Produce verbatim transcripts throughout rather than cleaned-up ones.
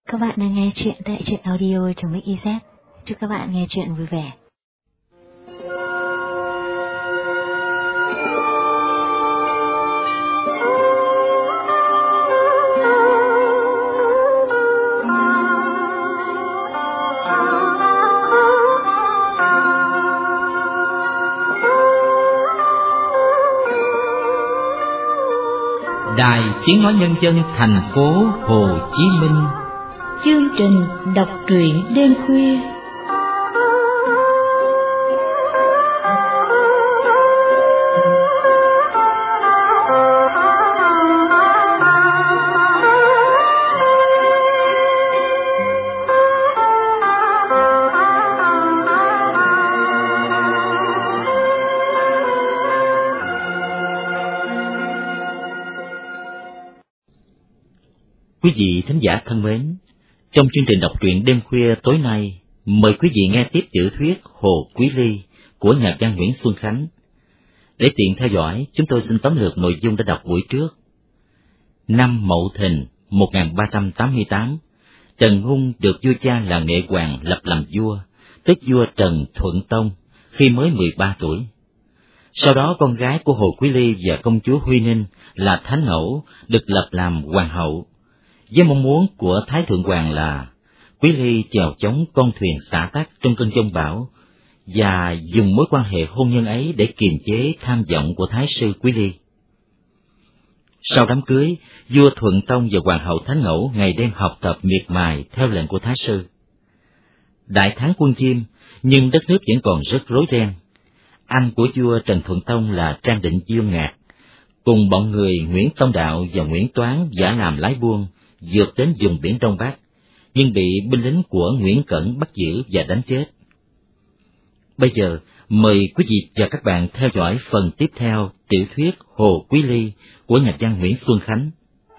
Các bạn đang nghe chuyện tại truyện audio trong Mix i zét. Chúc các bạn nghe chuyện vui vẻ. Đài Tiếng Nói Nhân dân thành phố Hồ Chí Minh. Chương trình đọc truyện đêm khuya. Quý vị thính giả thân mến, trong chương trình đọc truyện đêm khuya tối nay, mời quý vị nghe tiếp tiểu thuyết Hồ Quý Ly của nhà văn Nguyễn Xuân Khánh. Để tiện theo dõi, chúng tôi xin tóm lược nội dung đã đọc buổi trước. Năm Mậu Thìn một nghìn ba trăm tám mươi tám, Trần Ngung được vua cha là Nghệ Hoàng lập làm vua, tức vua Trần Thuận Tông, khi mới mười ba tuổi. Sau đó con gái của Hồ Quý Ly và công chúa Huy Ninh là Thánh Ngẫu được lập làm hoàng hậu, với mong muốn của Thái Thượng Hoàng là Quý Ly chèo chống con thuyền xả tắc trong cơn giông bão và dùng mối quan hệ hôn nhân ấy để kiềm chế tham vọng của Thái sư Quý Ly. Sau đám cưới, vua Thuận Tông và hoàng hậu Thánh Ngẫu ngày đêm học tập miệt mài theo lệnh của Thái sư. Đại thắng quân Chiêm, nhưng đất nước vẫn còn rất rối ren. Anh của vua Trần Thuận Tông là Trang Định Dương Ngạc cùng bọn người Nguyễn Tông Đạo và Nguyễn Toán giả làm lái buôn vượt đến vùng biển Đông Bắc, nhưng bị binh lính của Nguyễn Cẩn bắt giữ và đánh chết. Bây giờ, mời quý vị và các bạn theo dõi phần tiếp theo tiểu thuyết Hồ Quý Ly của nhà văn Nguyễn Xuân Khánh.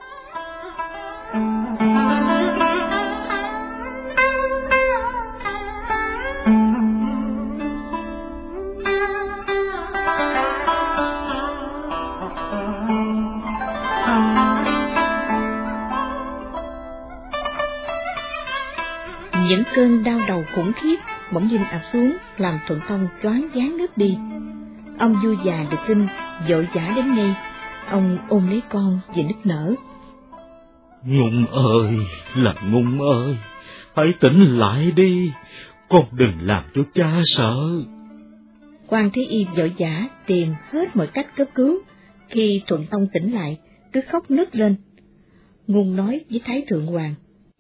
Những cơn đau đầu khủng khiếp bỗng dưng ập xuống, làm Thuận Tông choáng váng ngất đi. Ông vua già được tin vội vã đến ngay. Ông ôm lấy con và nức nở. Ngung ơi, là Ngung ơi, hãy tỉnh lại đi, con đừng làm cho cha sợ. Quan Thế Y vội vã tìm hết mọi cách cấp cứu. Khi Thuận Tông tỉnh lại, cứ khóc nức lên. Ngung nói với Thái Thượng Hoàng: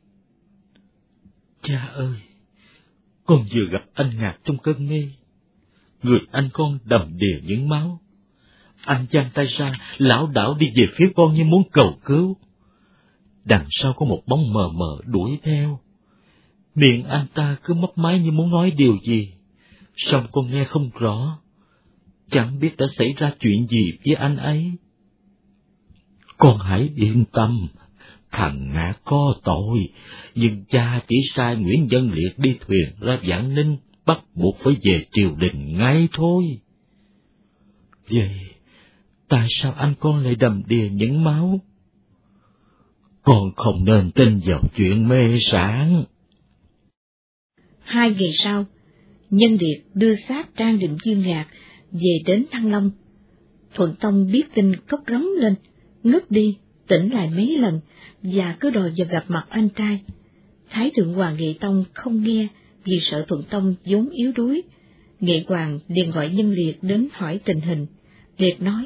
Cha ơi, con vừa gặp anh Ngạc trong cơn mê. Người anh con đầm đìa những máu. Anh giang tay ra, lảo đảo đi về phía con như muốn cầu cứu. Đằng sau có một bóng mờ mờ đuổi theo. Miệng anh ta cứ mấp máy như muốn nói điều gì, song con nghe không rõ. Chẳng biết đã xảy ra chuyện gì với anh ấy. Con hãy yên tâm. Thằng Ngạc có tội, nhưng cha chỉ sai Nguyễn Văn Liệt đi thuyền ra Vạn Ninh, bắt buộc phải về triều đình ngay thôi. Vậy, tại sao anh con lại đầm đìa những máu? Con không nên tin vào chuyện mê sảng. Hai ngày sau, Nhân Liệt đưa xác Trang Định Dương Ngạc về đến Thăng Long. Thuận Tông biết tin khóc rống lên, ngất đi, tỉnh lại mấy lần, và cứ đòi vào gặp mặt anh trai. Thái Thượng Hoàng Nghệ Tông không nghe vì sợ Thuận Tông vốn yếu đuối. Nghệ Hoàng liền gọi Nhân Liệt đến hỏi tình hình. Liệt nói: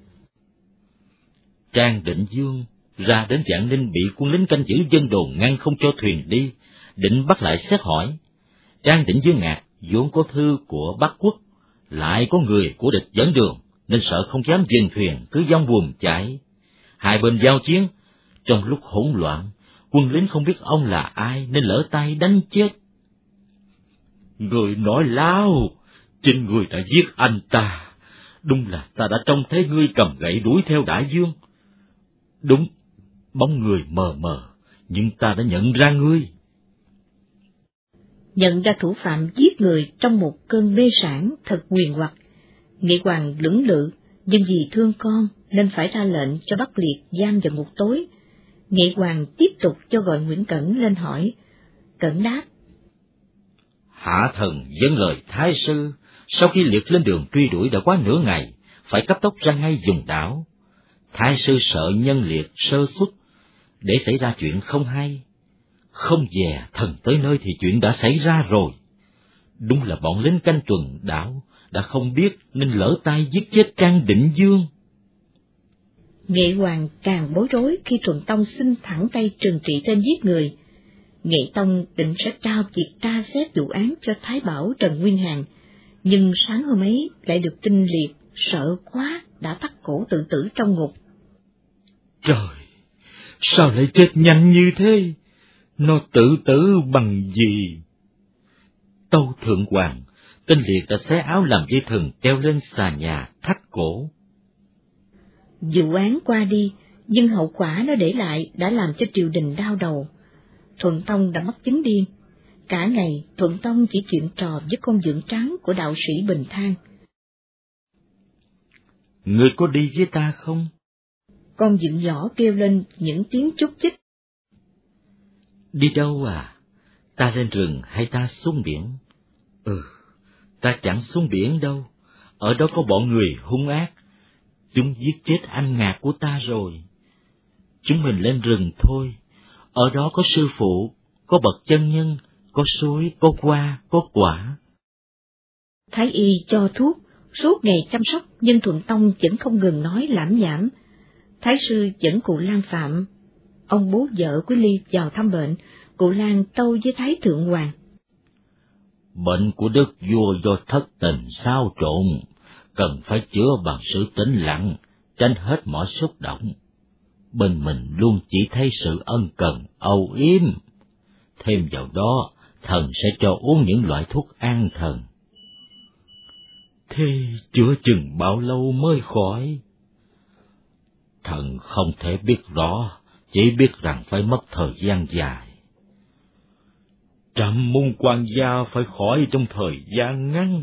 Trang Định Dương ra đến Vạn Ninh bị quân lính canh giữ dân đồn ngăn không cho thuyền đi, định bắt lại xét hỏi. Trang Định Dương Ngạc vốn có thư của Bắc Quốc, lại có người của địch dẫn đường, nên sợ không dám dừng thuyền, cứ dông buồm chạy. Hai bên giao chiến, trong lúc hỗn loạn, quân lính không biết ông là ai nên lỡ tay đánh chết. Người nói láo, chính người đã giết anh ta. Đúng là ta đã trông thấy ngươi cầm gậy đuổi theo Đại Dương. Đúng, bóng người mờ mờ, nhưng ta đã nhận ra ngươi. Nhận ra thủ phạm giết người trong một cơn mê sảng thật huyền hoặc, Nghệ Hoàng lưỡng lự, nhưng vì thương con nên phải ra lệnh cho bắt Liệt giam vào ngục tối. Nghệ Hoàng tiếp tục cho gọi Nguyễn Cẩn lên hỏi. Cẩn đáp: Hạ thần vâng lời thái sư, sau khi liệt lên đường truy đuổi đã quá nửa ngày, phải cấp tốc ra ngay vùng đảo. Thái sư sợ nhân liệt sơ suất, để xảy ra chuyện không hay. Không về thần tới nơi thì chuyện đã xảy ra rồi. Đúng là bọn lính canh tuần đảo đã không biết nên lỡ tay giết chết Trang Định Dương. Nghệ Hoàng càng bối rối khi Thuận Tông xin thẳng tay trừng trị tên giết người. Nghệ Tông định sẽ trao việc tra xét vụ án cho Thái Bảo Trần Nguyên Hàn, nhưng sáng hôm ấy lại được tin liệt sợ quá đã thắt cổ tự tử trong ngục. Trời, sao lại chết nhanh như thế? Nó tự tử bằng gì? Tâu thượng hoàng, tên liệt đã xé áo làm dây thừng treo lên xà nhà thắt cổ. Vụ án qua đi, nhưng hậu quả nó để lại đã làm cho triều đình đau đầu. Thuận Tông đã mắc chứng điên. Cả ngày Thuận Tông chỉ chuyện trò với con dưỡng trắng của đạo sĩ Bình Thang. Người có đi với ta không? Con dưỡng nhỏ kêu lên những tiếng chúc chích. Đi đâu à? Ta lên rừng hay ta xuống biển? Ừ, ta chẳng xuống biển đâu. Ở đó có bọn người hung ác. Chúng giết chết anh Ngạc của ta rồi. Chúng mình lên rừng thôi. Ở đó có sư phụ, có bậc chân nhân, có suối, có hoa, có quả. Thái y cho thuốc, suốt ngày chăm sóc, nhưng Thuận Tông vẫn không ngừng nói lảm nhảm. Thái sư dẫn cụ Lan Phạm, ông bố vợ Quý Ly vào thăm bệnh. Cụ Lan tâu với Thái Thượng Hoàng: Bệnh của đức vua do thất tình xao trộn, cần phải chữa bằng sự tĩnh lặng, tránh hết mọi xúc động. Bên mình luôn chỉ thấy sự ân cần, âu yếm. Thêm vào đó, thần sẽ cho uống những loại thuốc an thần. Thế chữa chừng bao lâu mới khỏi? Thần không thể biết rõ, chỉ biết rằng phải mất thời gian dài. Trẫm mong quan gia phải khỏi trong thời gian ngắn.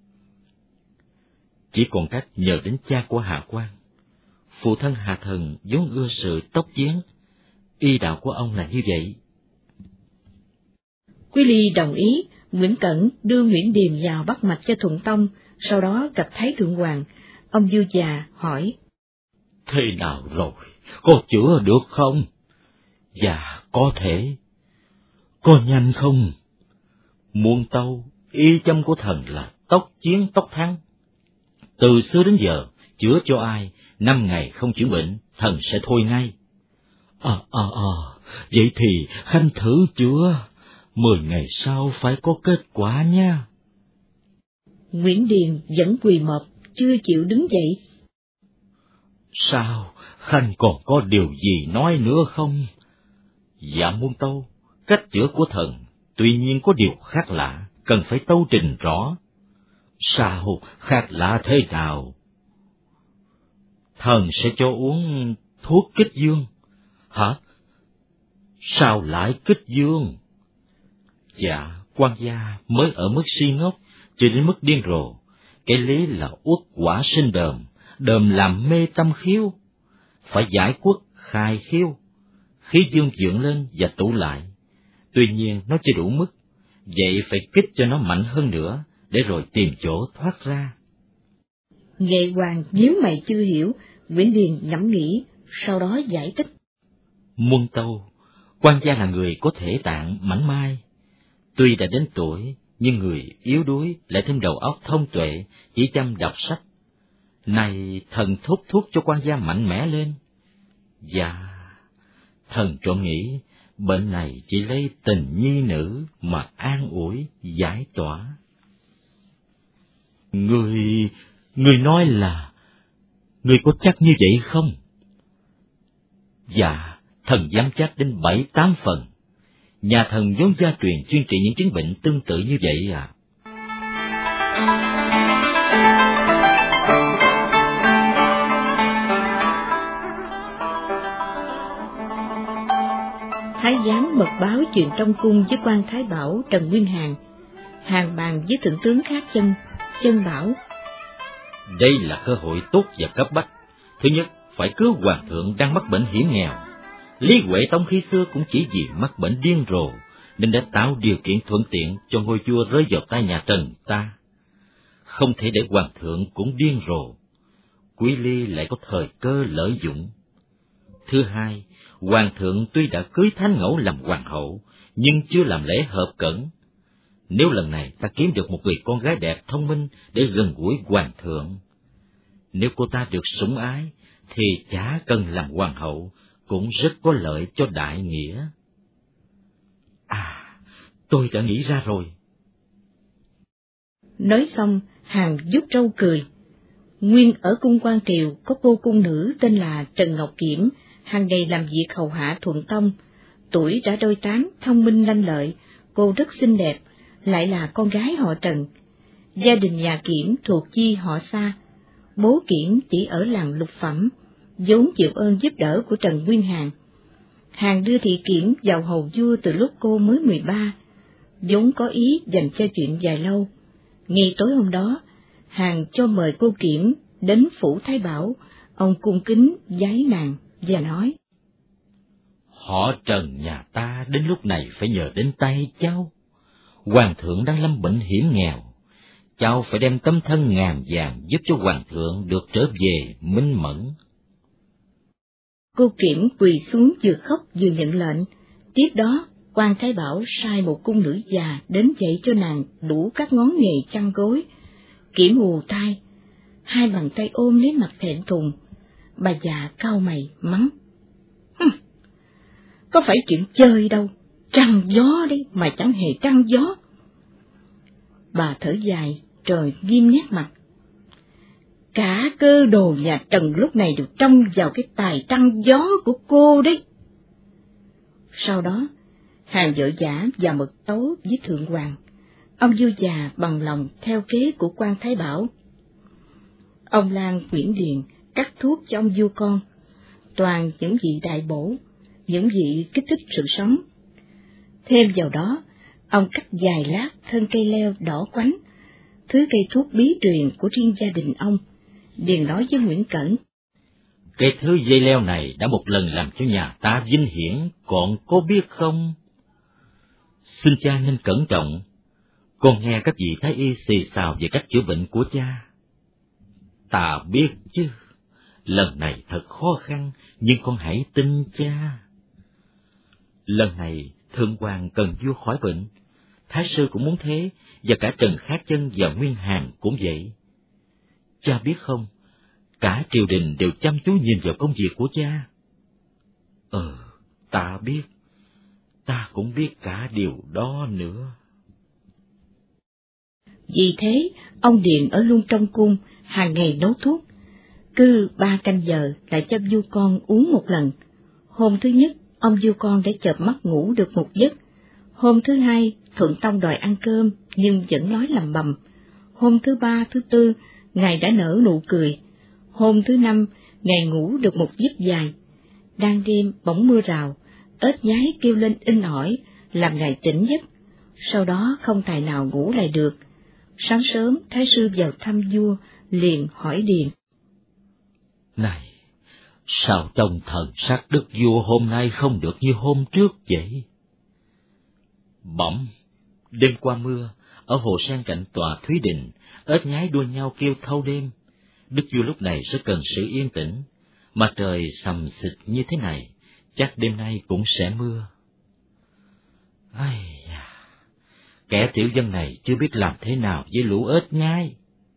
Chỉ còn cách nhờ đến cha của Hạ Quan. Phụ thân Hạ Thần vốn ưa sự tóc giếng, y đạo của ông là như vậy. Quý Ly đồng ý. Nguyễn Cẩn đưa Nguyễn Điềm vào bắt mạch cho Thuận Tông, sau đó gặp Thái Thượng Hoàng. Ông vua già hỏi: Thế nào rồi, có chữa được không? Dạ, có thể. Có nhanh không? Muôn tâu, y châm của thần là tốc chiến tốc thắng. Từ xưa đến giờ, chữa cho ai, năm ngày không chuyển bệnh, thần sẽ thôi ngay. À, à, à, vậy thì khanh thử chữa, mười ngày sau phải có kết quả nha. Nguyễn Điềm vẫn quỳ mọp, chưa chịu đứng dậy. Sao, khanh còn có điều gì nói nữa không? Dạ muôn tâu, cách chữa của thần, tuy nhiên có điều khác lạ, cần phải tâu trình rõ. Sao, khác lạ thế nào? Thần sẽ cho uống thuốc kích dương. Hả? Sao lại kích dương? Dạ, quan gia mới ở mức si ngốc, chưa đến mức điên rồ. Cái lý là uất quả sinh đờm, đờm làm mê tâm khiếu. Phải giải quất khai khiếu, khí dương dưỡng lên và tụ lại. Tuy nhiên nó chưa đủ mức, vậy phải kích cho nó mạnh hơn nữa, để rồi tìm chỗ thoát ra. Nghệ Hoàng nếu mày chưa hiểu, Nguyễn Điền ngẫm nghĩ, sau đó giải thích. Muôn tâu, quan gia là người có thể tạng mảnh mai. Tuy đã đến tuổi, nhưng người yếu đuối lại thêm đầu óc thông tuệ, chỉ chăm đọc sách. Này thần thúc thuốc cho quan gia mạnh mẽ lên. Dạ, thần trộm nghĩ, bệnh này chỉ lấy tình nhi nữ mà an ủi, giải tỏa. Người, người nói là, người có chắc như vậy không? Dạ, thần dám chắc đến bảy tám phần. Nhà thần vốn gia truyền chuyên trị những chứng bệnh tương tự như vậy à. Thái giám mật báo chuyện trong cung với quan Thái Bảo Trần Nguyên Hàn. Hàn bàn với thượng tướng Khác Chân, Chân bảo: Đây là cơ hội tốt và cấp bách. Thứ nhất, phải cứu hoàng thượng đang mắc bệnh hiểm nghèo. Lý Huệ Tông khi xưa cũng chỉ vì mắc bệnh điên rồ nên đã tạo điều kiện thuận tiện cho ngôi vua rơi vào tay nhà Trần ta. Không thể để hoàng thượng cũng điên rồ. Quý Ly lại có thời cơ lợi dụng. Thứ hai, hoàng thượng tuy đã cưới Thánh Ngẫu làm hoàng hậu, nhưng chưa làm lễ hợp cẩn. Nếu lần này ta kiếm được một người con gái đẹp thông minh để gần gũi hoàng thượng, nếu cô ta được sủng ái, thì chả cần làm hoàng hậu, cũng rất có lợi cho đại nghĩa. À, tôi đã nghĩ ra rồi. Nói xong, Hàn vuốt râu cười. Nguyên ở cung Quan Triều có cô cung nữ tên là Trần Ngọc Kiểm, hàng ngày làm việc hầu hạ Thuận Tông. Tuổi đã đôi tám, thông minh lanh lợi, cô rất xinh đẹp, lại là con gái họ Trần. Gia đình nhà Kiểm thuộc chi họ Sa. Bố Kiểm chỉ ở làng Lục Phẩm, vốn chịu ơn giúp đỡ của Trần Nguyên Hàn. Hàn đưa thị Kiểm vào hầu vua từ lúc cô mới mười ba, vốn có ý dành cho chuyện dài lâu. Ngay tối hôm đó, Hàn cho mời cô Kiểm đến phủ Thái Bảo. Ông cung kính vái nàng và nói: Họ Trần nhà ta đến lúc này phải nhờ đến tay cháu. Hoàng thượng đang lâm bệnh hiểm nghèo, cháu phải đem tấm thân ngàn vàng giúp cho hoàng thượng được trở về minh mẫn. Cô Kiểm quỳ xuống vừa khóc vừa nhận lệnh. Tiếp đó, quan Thái Bảo sai một cung nữ già đến dạy cho nàng đủ các ngón nghề chăn gối. Kiểm hù tai, hai bàn tay ôm lấy mặt thẹn thùng. Bà già cau mày mắng: Hừm, có phải chuyện chơi đâu, trăng gió đấy mà chẳng hề trăng gió. Bà thở dài rồi nghiêm nét mặt: Cả cơ đồ nhà Trần lúc này đều trông vào cái tài trăng gió của cô đấy. Sau đó, Hàn vợ giả và mật tấu với thượng hoàng. Ông vua già bằng lòng theo kế của quan Thái Bảo. Ông Lan Nguyễn Điền cắt thuốc cho ông vua con, toàn những vị đại bổ, những vị kích thích sự sống. Thêm vào đó, ông cắt dài lát thân cây leo đỏ quánh, thứ cây thuốc bí truyền của riêng gia đình ông. Điền nói với Nguyễn Cẩn: Cái thứ dây leo này đã một lần làm cho nhà ta vinh hiển, còn có biết không? Xin cha nên cẩn trọng, con nghe các vị thái y xì xào về cách chữa bệnh của cha. Ta biết chứ, lần này thật khó khăn, nhưng con hãy tin cha. Lần này thượng hoàng cần vua khỏi bệnh, thái sư cũng muốn thế, và cả Trần Khát Chân và Nguyên Hàn cũng vậy. Cha biết không, cả triều đình đều chăm chú nhìn vào công việc của cha. Ừ, ta biết, ta cũng biết cả điều đó nữa. Vì thế, ông Điền ở luôn trong cung, hàng ngày nấu thuốc. Cứ ba canh giờ lại cho vua con uống một lần. Hôm thứ nhất, ông vua con đã chợp mắt ngủ được một giấc. Hôm thứ hai, Thuận Tông đòi ăn cơm, nhưng vẫn nói lầm bầm. Hôm thứ ba, thứ tư, ngài đã nở nụ cười. Hôm thứ năm, ngài ngủ được một giấc dài. Đang đêm bỗng mưa rào, ếch nhái kêu lên inh ỏi, làm ngài tỉnh giấc. Sau đó không tài nào ngủ lại được. Sáng sớm, thái sư vào thăm vua, liền hỏi Điền: Này, sao trông thần sắc đức vua hôm nay không được như hôm trước vậy? Bỗng, đêm qua mưa, ở hồ sen cạnh tòa Thúy Đình, ếch nhái đua nhau kêu thâu đêm. Đức vua lúc này rất cần sự yên tĩnh, mà trời sầm xịt như thế này, chắc đêm nay cũng sẽ mưa. Ai da, kẻ tiểu dân này chưa biết làm thế nào với lũ ếch nhái.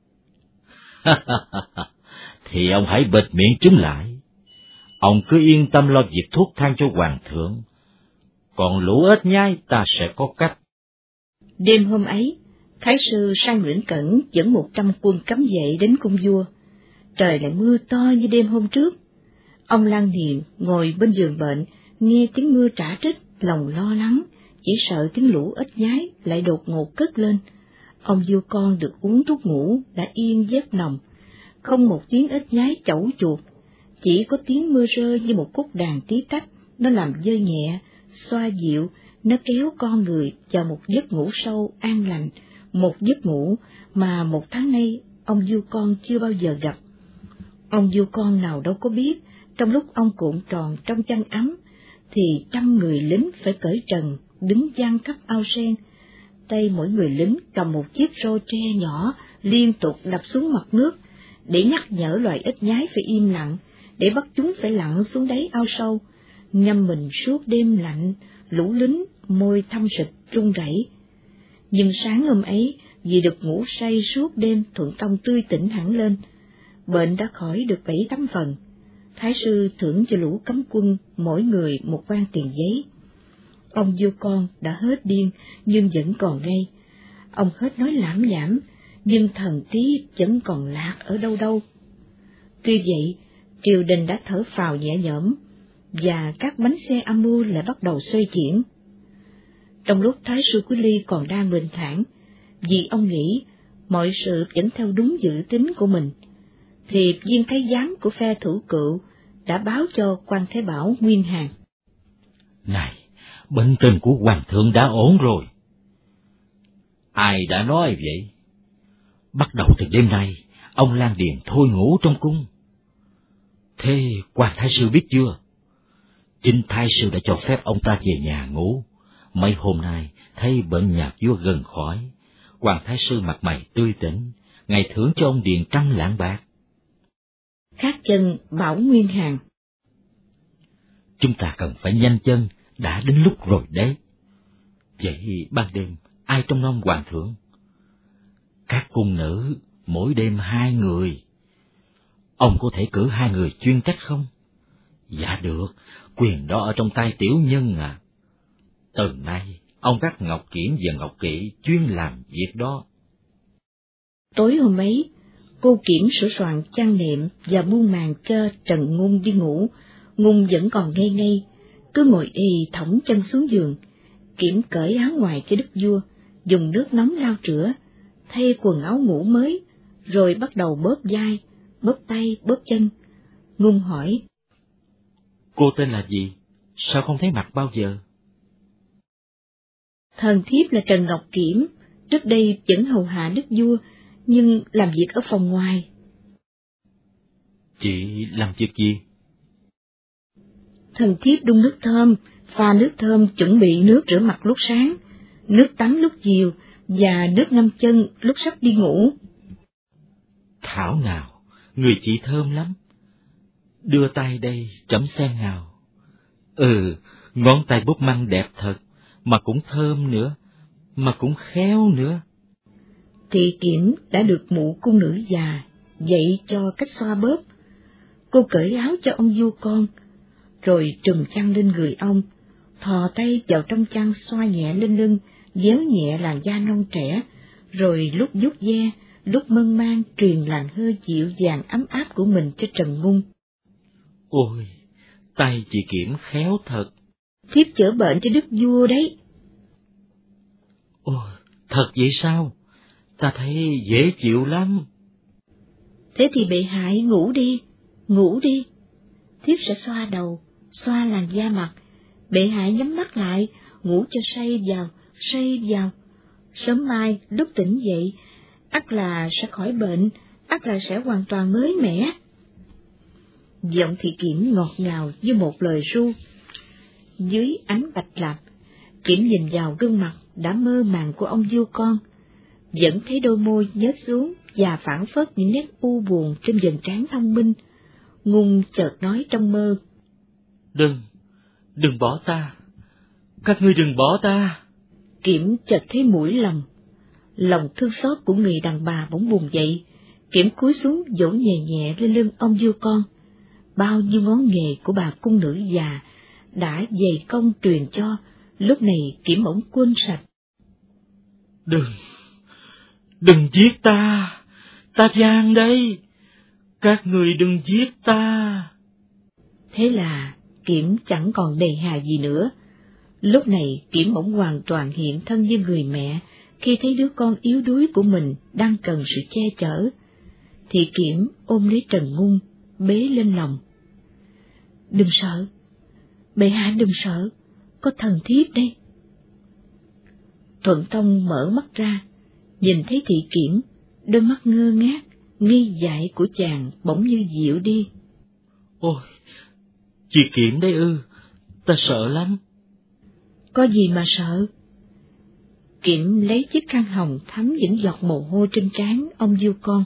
Thì ông hãy bịt miệng chúng lại. Ông cứ yên tâm lo việc thuốc thang cho hoàng thượng, còn lũ ếch nhái ta sẽ có cách. Đêm hôm ấy, thái sư sai Nguyễn Cẩn dẫn một trăm quân cấm vệ đến cung vua. Trời lại mưa to như đêm hôm trước. Ông Lan Điền ngồi bên giường bệnh, nghe tiếng mưa trả trích, lòng lo lắng, chỉ sợ tiếng lũ ếch nhái lại đột ngột cất lên. Ông vua con được uống thuốc ngủ đã yên giấc nồng, không một tiếng ếch nhái chẩu chuột, chỉ có tiếng mưa rơi như một khúc đàn tí tách, nó làm vơi nhẹ, xoa dịu, nó kéo con người vào một giấc ngủ sâu an lành, một giấc ngủ mà một tháng nay ông vua con chưa bao giờ gặp. Ông vua con nào đâu có biết, trong lúc ông cuộn tròn trong chăn ấm, thì trăm người lính phải cởi trần, đứng giăng khắp ao sen. Tay mỗi người lính cầm một chiếc rô tre nhỏ liên tục đập xuống mặt nước, để nhắc nhở loài ếch nhái phải im lặng, để bắt chúng phải lặn xuống đáy ao sâu. Ngâm mình suốt đêm lạnh, lũ lính môi thâm sịch run rẩy. Nhưng sáng hôm ấy, vì được ngủ say suốt đêm, Thuận Tông tươi tỉnh hẳn lên. Bệnh đã khỏi được bảy tám phần. Thái sư thưởng cho lũ cấm quân mỗi người một quan tiền giấy. Ông vua con đã hết điên nhưng vẫn còn ngây. Ông hết nói lảm nhảm nhưng thần trí vẫn còn lạc ở đâu đâu. Tuy vậy, triều đình đã thở phào nhẹ nhõm, và các bánh xe âm mưu lại bắt đầu xoay chuyển. Trong lúc Thái sư Quý Ly còn đang bình thản, vì ông nghĩ mọi sự vẫn theo đúng dự tính của mình, thì viên thái giám của phe thủ cựu đã báo cho quan Thái Bảo Nguyên Hàn. Này, bệnh tình của hoàng thượng đã ổn rồi. Ai đã nói vậy? Bắt đầu từ đêm nay, ông Lan Điền thôi ngủ trong cung. Thế quan thái sư biết chưa? Chính thái sư đã cho phép ông ta về nhà ngủ. Mấy hôm nay thấy bệnh nhạc vua gần khỏi, quan thái sư mặt mày tươi tỉnh, ngày thưởng cho ông Điền trăm lạng bạc. Khác chân Bảo Nguyên Hàn. Chúng ta cần phải nhanh chân, đã đến lúc rồi đấy. Vậy ban đêm ai trông nom hoàng thượng? Các cung nữ mỗi đêm hai người. Ông có thể cử hai người chuyên trách không? Dạ được, quyền đó ở trong tay tiểu nhân à. Từ nay ông các Ngọc Kiển và Ngọc Kỵ chuyên làm việc đó. Tối hôm ấy, cô Kiểm sửa soạn chăn nệm và buông màn cho Trần Ngung đi ngủ. Ngung vẫn còn ngây ngây, cứ ngồi ì thõng chân xuống giường. Kiểm cởi áo ngoài cho đức vua, dùng nước nóng lau rửa, thay quần áo ngủ mới, rồi bắt đầu bóp vai, bóp tay, bóp chân. Ngung hỏi: Cô tên là gì? Sao không thấy mặt bao giờ? Thần thiếp là Trần Ngọc Kiểm, trước đây vẫn hầu hạ đức vua, nhưng làm việc ở phòng ngoài. Chị làm việc gì? Thần thiếp đun nước thơm, pha nước thơm chuẩn bị nước rửa mặt lúc sáng, nước tắm lúc chiều, và nước ngâm chân lúc sắp đi ngủ. Thảo nào, người chị thơm lắm. Đưa tay đây, trẫm xem nào. Ừ, ngón tay búp măng đẹp thật, mà cũng thơm nữa, mà cũng khéo nữa. Thị Kiểm đã được mụ cung nữ già dạy cho cách xoa bóp. Cô cởi áo cho ông vua con, rồi trùm chăn lên người ông, thò tay vào trong chăn xoa nhẹ lên lưng, déo nhẹ làn da non trẻ, rồi lúc vuốt ve, lúc mơn man truyền làn hơi dịu dàng ấm áp của mình cho Trần Ngung. Ôi, tay chị Kiểm khéo thật. Thiếp chữa bệnh cho đức vua đấy. Ôi, thật vậy sao? Ta thấy dễ chịu lắm. Thế thì bệ hạ hãy ngủ đi, ngủ đi. Thiếp sẽ xoa đầu, xoa làn da mặt. Bệ hạ nhắm mắt lại, ngủ cho say vào, say vào. Sớm mai lúc tỉnh dậy, ắt là sẽ khỏi bệnh, ắt là sẽ hoàn toàn mới mẻ. Giọng Thị Kiểm ngọt ngào như một lời ru. Dưới ánh bạch lạp, Kiểm nhìn vào gương mặt đã mơ màng của ông vua con, vẫn thấy đôi môi nhếch xuống và phảng phất những nét u buồn trên vầng trán thông minh. Ngung chợt nói trong mơ: Đừng, đừng bỏ ta, các ngươi đừng bỏ ta. Kiểm chợt thấy mũi lòng, lòng thương xót của người đàn bà bỗng bùng dậy. Kiểm cúi xuống vỗ nhẹ nhẹ lên lưng ông vua con. Bao nhiêu ngón nghề của bà cung nữ già đã dày công truyền cho, lúc này Kiểm bỗng quên sạch. Đừng, đừng giết ta, ta gian đây, các người đừng giết ta. Thế là Kiểm chẳng còn đề hà gì nữa. Lúc này Kiểm bỗng hoàn toàn hiện thân như người mẹ khi thấy đứa con yếu đuối của mình đang cần sự che chở. Thì Kiểm ôm lấy Trần Ngung, bế lên lòng. Đừng sợ, bệ hạ đừng sợ, có thần thiếp đây. Thuận Tông mở mắt ra, nhìn thấy Thị Kiểm, đôi mắt ngơ ngác, nghi dại của chàng bỗng như dịu đi. Ôi, chị Kiểm đấy ư, ta sợ lắm. Có gì mà sợ? Kiểm lấy chiếc khăn hồng thấm những giọt mồ hôi trên trán ông Du Con.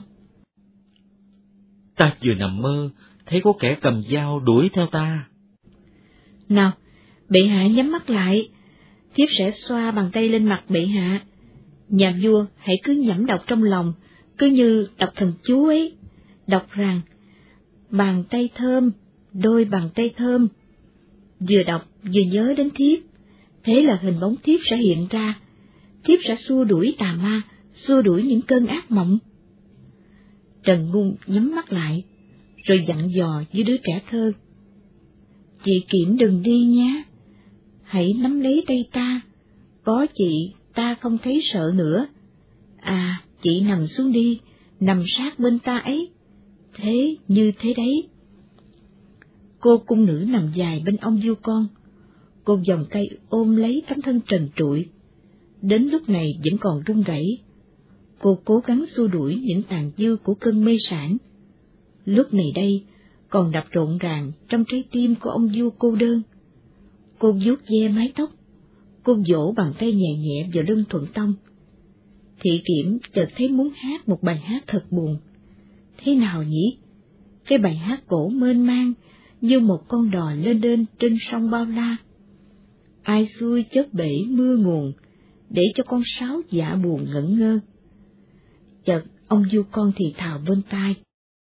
Ta vừa nằm mơ, thấy có kẻ cầm dao đuổi theo ta. Nào, bệ hạ nhắm mắt lại, thiếp sẽ xoa bàn tay lên mặt bệ hạ. Nhà vua hãy cứ nhẩm đọc trong lòng, cứ như đọc thần chú ấy, đọc rằng, bàn tay thơm, đôi bàn tay thơm. Vừa đọc vừa nhớ đến thiếp, thế là hình bóng thiếp sẽ hiện ra, thiếp sẽ xua đuổi tà ma, xua đuổi những cơn ác mộng. Trần Ngung nhắm mắt lại, rồi dặn dò với đứa trẻ thơ. Chị Kiểm đừng đi nhé, hãy nắm lấy tay ta, có chị ta không thấy sợ nữa. À, chị nằm xuống đi, nằm sát bên ta ấy, thế như thế đấy. Cô cung nữ nằm dài bên ông Du Con, cô vòng tay ôm lấy tấm thân trần trụi, đến lúc này vẫn còn run rẩy. Cô cố gắng xua đuổi những tàn dư của cơn mê sản. Lúc này đây, còn đập rộn ràng trong trái tim của ông vua cô đơn. Cô vuốt ve mái tóc, cô vỗ bàn tay nhẹ nhẹ vào lưng Thuận Tông. Thị Kiểm chợt thấy muốn hát một bài hát thật buồn. Thế nào nhỉ? Cái bài hát cổ mênh mang, như một con đò lên đên trên sông bao la. Ai xuôi chớp bể mưa nguồn, để cho con sáo dạ buồn ngẩn ngơ. Chợt ông Du Con thì thào bên tai.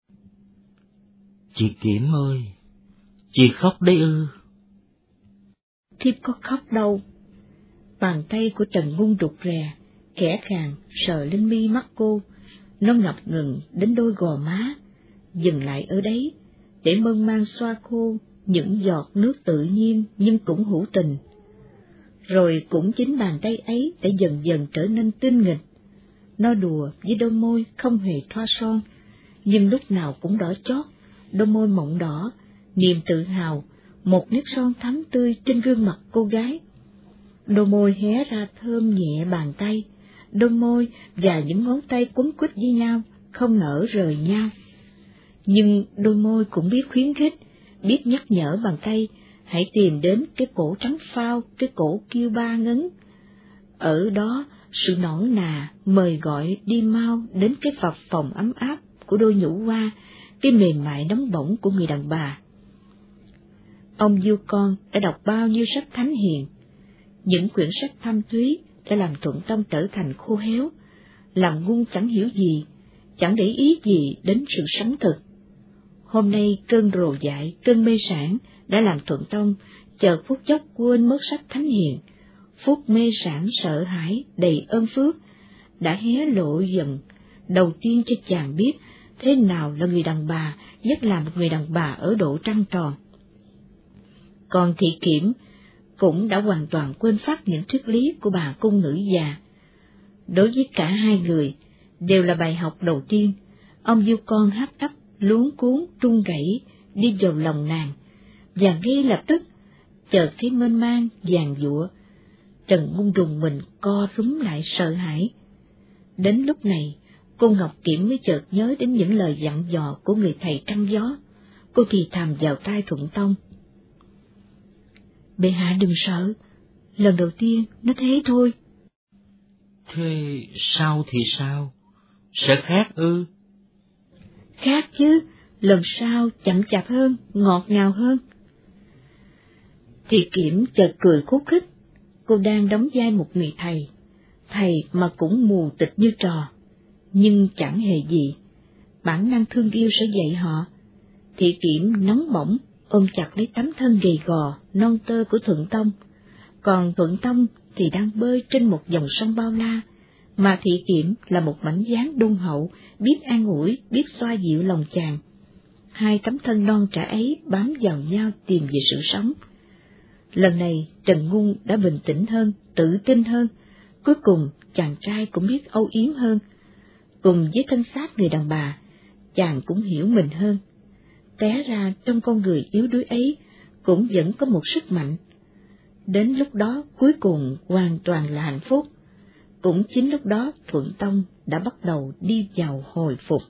Chị Kiểm ơi, chị khóc đấy ư? Thiếp có khóc đâu. Bàn tay của Trần Ngung rụt rè, khẽ khàng sờ lên mi mắt cô, nó ngập ngừng đến đôi gò má, dừng lại ở đấy, để mơn man xoa khô những giọt nước tự nhiên nhưng cũng hữu tình. Rồi cũng chính bàn tay ấy đã dần dần trở nên tinh nghịch. Nó đùa với đôi môi không hề thoa son, nhưng lúc nào cũng đỏ chót, đôi môi mọng đỏ, niềm tự hào, một nét son thắm tươi trên gương mặt cô gái. Đôi môi hé ra thơm nhẹ bàn tay, đôi môi và những ngón tay quấn quýt với nhau, không nỡ rời nhau. Nhưng đôi môi cũng biết khuyến khích, biết nhắc nhở bàn tay, hãy tìm đến cái cổ trắng phao, cái cổ kiêu ba ngấn. Ở đó, sự nõn nà mời gọi đi mau đến cái phập phồng ấm áp của đôi nhũ hoa, cái mềm mại nóng bỏng của người đàn bà. Ông Du Con đã đọc bao nhiêu sách thánh hiền, những quyển sách thâm thúy đã làm Thuận Tông trở thành khô héo, làm Ngung chẳng hiểu gì, chẳng để ý gì đến sự sống thực. Hôm nay cơn rồ dại, cơn mê sản đã làm Thuận Tông chợt phút chốc quên mất sách thánh hiền. Phút mê sản sợ hãi đầy ơn phước đã hé lộ dần đầu tiên cho chàng biết thế nào là người đàn bà, nhất là một người đàn bà ở độ trăng tròn. Còn Thị Kiểm cũng đã hoàn toàn quên phát những triết lý của bà cung nữ già. Đối với cả hai người, đều là bài học đầu tiên. Ông Du Con hấp tấp, luống cuống, run rẩy đi vào lòng nàng, và ngay lập tức chợt thấy mênh mang, vàng dụa. Trần Ngung rùng mình co rúm lại sợ hãi. Đến lúc này, cô Ngọc Kiểm mới chợt nhớ đến những lời dặn dò của người thầy trăng gió. Cô thì thầm vào tai Thuận Tông. Bệ hạ đừng sợ, lần đầu tiên nó thế thôi. Thế sao thì sao? Sẽ khác ư? Khác chứ, lần sau chậm chạp hơn, ngọt ngào hơn. Thị Kiểm chợt cười khúc khích. Cô đang đóng vai một người thầy, thầy mà cũng mù tịch như trò, nhưng chẳng hề gì. Bản năng thương yêu sẽ dạy họ. Thị Kiểm nóng bỏng, ôm chặt lấy tấm thân gầy gò, non tơ của Thuận Tông. Còn Thuận Tông thì đang bơi trên một dòng sông bao la, mà Thị Kiểm là một mảnh dáng đôn hậu, biết an ủi, biết xoa dịu lòng chàng. Hai tấm thân non trẻ ấy bám vào nhau tìm về sự sống. Lần này Trần Ngung đã bình tĩnh hơn, tự tin hơn, cuối cùng chàng trai cũng biết âu yếm hơn. Cùng với thân xác người đàn bà, chàng cũng hiểu mình hơn. Té ra trong con người yếu đuối ấy cũng vẫn có một sức mạnh. Đến lúc đó cuối cùng hoàn toàn là hạnh phúc. Cũng chính lúc đó Thuận Tông đã bắt đầu đi vào hồi phục.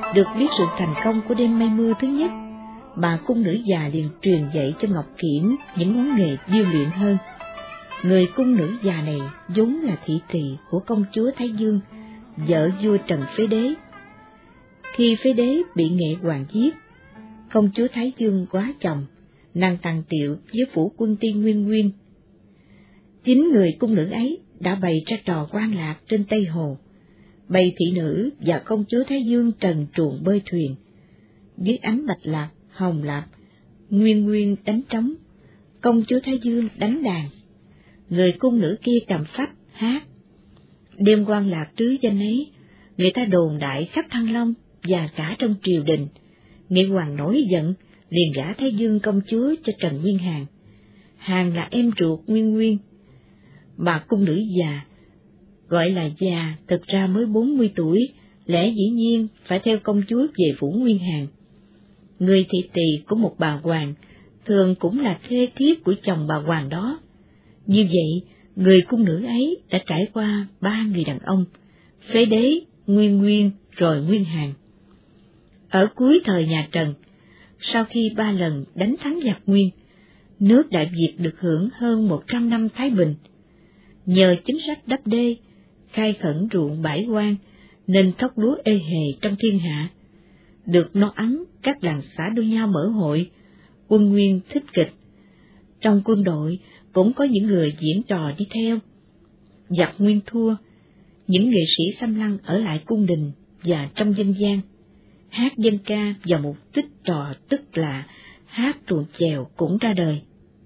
Được biết sự thành công của đêm mây mưa thứ nhất, bà cung nữ già liền truyền dạy cho Ngọc Kiểm những món nghề điêu luyện hơn. Người cung nữ già này vốn là thị tỳ của công chúa Thái Dương, vợ vua Trần Phế Đế. Khi Phế Đế bị Nghệ Hoàng giết, công chúa Thái Dương quá chồng, nàng tàng tiệu với phủ quân tiên Nguyên Nguyên. Chính người cung nữ ấy đã bày ra trò quan lạc trên Tây Hồ, bày thị nữ và công chúa Thái Dương trần truồng bơi thuyền. Dưới ánh bạch lạp, hồng lạp, Nguyên Nguyên đánh trống, công chúa Thái Dương đánh đàn, người cung nữ kia cầm phách hát. Đêm quan lạc trứ danh ấy, người ta đồn đại khắp Thăng Long và cả trong triều đình. Nghệ Hoàng nổi giận, liền gả Thái Dương công chúa cho Trần Nguyên Hàn. Hàn là em ruột Nguyên Nguyên. Bà cung nữ già, gọi là già, thực ra mới bốn mươi tuổi, lẽ dĩ nhiên phải theo công chúa về phủ Nguyên Hàn. Người thị tỳ của một bà hoàng, thường cũng là thê thiếp của chồng bà hoàng đó. Như vậy, người cung nữ ấy đã trải qua ba người đàn ông, Phế Đế, Nguyên Nguyên, rồi Nguyên Hàn. Ở cuối thời nhà Trần, sau khi ba lần đánh thắng giặc Nguyên, nước Đại Việt được hưởng hơn một trăm năm thái bình. Nhờ chính sách đắp đê, khai khẩn ruộng bãi quan, nên thóc lúa ê hề trong thiên hạ. Được no ấm, các làng xã đua nhau mở hội, quân Nguyên thích kịch. Trong quân đội cũng có những người diễn trò đi theo. Giặc Nguyên thua, những nghệ sĩ xâm lăng ở lại cung đình và trong dân gian, hát dân ca và một tích trò tức là hát tuồng chèo cũng ra đời.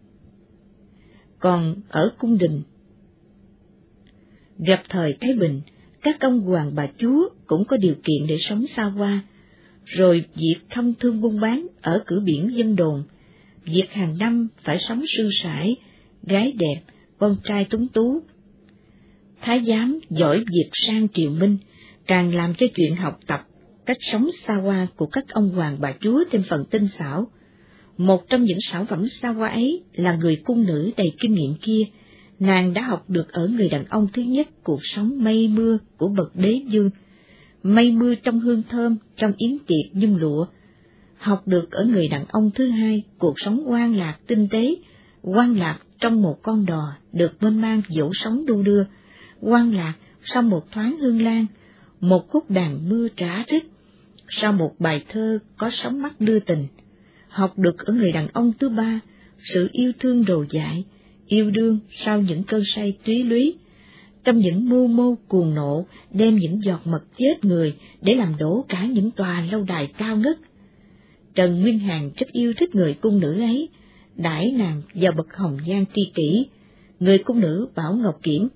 Còn ở cung đình, gặp thời Thái Bình, các ông hoàng bà chúa cũng có điều kiện để sống xa hoa, rồi việc thông thương buôn bán ở cửa biển dân đồn, việc hàng năm phải sống sương sải, gái đẹp, con trai tuấn tú. Thái giám giỏi việc sang triều Minh, càng làm cho chuyện học tập, cách sống xa hoa của các ông hoàng bà chúa thêm phần tinh xảo. Một trong những sản phẩm xa hoa ấy là người cung nữ đầy kinh nghiệm kia. Nàng đã học được ở người đàn ông thứ nhất cuộc sống mây mưa của bậc đế vương, mây mưa trong hương thơm, trong yến tiệc nhung lụa. Học được ở người đàn ông thứ hai cuộc sống oan lạc tinh tế, oan lạc trong một con đò được mênh mang dỗ sóng đu đưa, oan lạc sau một thoáng hương lan, một khúc đàn mưa trả rít, sau một bài thơ có sóng mắt đưa tình. Học được ở người đàn ông thứ ba sự yêu thương đồ dại, yêu đương sau những cơn say túy lúy, trong những mưu mô cuồng nộ đem những giọt mật chết người để làm đổ cả những tòa lâu đài cao ngất. Trần Nguyên Hàn rất yêu thích người cung nữ ấy, đãi nàng vào bậc hồng nhan tri kỷ. Người cung nữ bảo Ngọc Kiểm: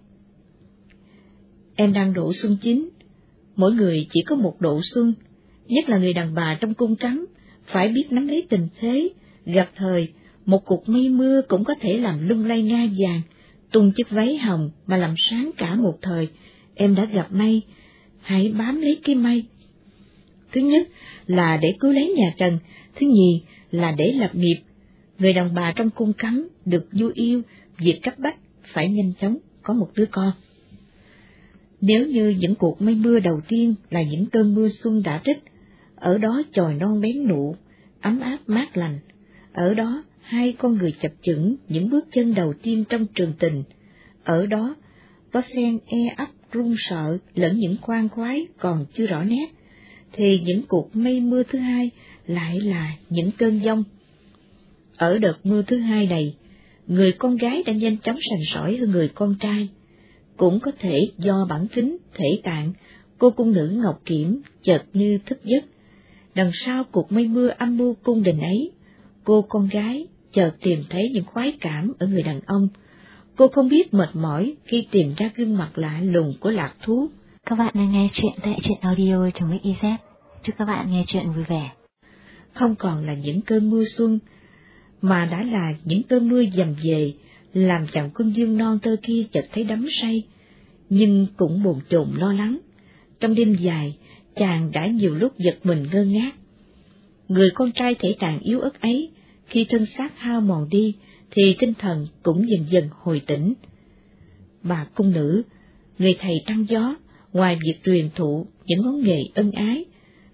em đang độ xuân chín, mỗi người chỉ có một độ xuân, nhất là người đàn bà trong cung trắng, phải biết nắm lấy tình thế, gặp thời, một cục mây mưa cũng có thể làm lung lay nga vàng, tung chiếc váy hồng mà làm sáng cả một thời. Em đã gặp mây, hãy bám lấy cái mây. Thứ nhất là để cứu lấy nhà Trần, thứ nhì là để lập nghiệp. Người đàn bà trong cung cấm được vua yêu, việc cấp bách phải nhanh chóng có một đứa con. Nếu như những cuộc mây mưa đầu tiên là những cơn mưa xuân đã rít, ở đó chồi non bén nụ, ấm áp mát lành, ở đó hai con người chập chững những bước chân đầu tiên trong trường tình, ở đó có sen e ấp run sợ lẫn những khoan khoái còn chưa rõ nét, thì những cuộc mây mưa thứ hai lại là những cơn giông. Ở đợt mưa thứ hai này, người con gái đã nhanh chóng sành sỏi hơn người con trai. Cũng có thể do bản tính, thể tạng, cô cung nữ Ngọc Kiểm chợt như thức giấc. Đằng sau cuộc mây mưa âm mưu cung đình ấy, cô con gái chợt tìm thấy những khoái cảm ở người đàn ông. Cô không biết mệt mỏi khi tìm ra gương mặt lạ lùng của lạc thú. Các bạn đang nghe chuyện tại truyện audio trong Mix i zét. Chúc các bạn nghe chuyện vui vẻ. Không còn là những cơn mưa xuân, mà đã là những cơn mưa dầm về, làm chàng quân dương non tơ kia chợt thấy đắm say, nhưng cũng bồn chồn lo lắng. Trong đêm dài, chàng đã nhiều lúc giật mình ngơ ngác. Người con trai thể tạng yếu ớt ấy, khi thân xác hao mòn đi, thì tinh thần cũng dần dần hồi tỉnh. Bà cung nữ, người thầy trăng gió, ngoài việc truyền thụ những ngón nghề ân ái,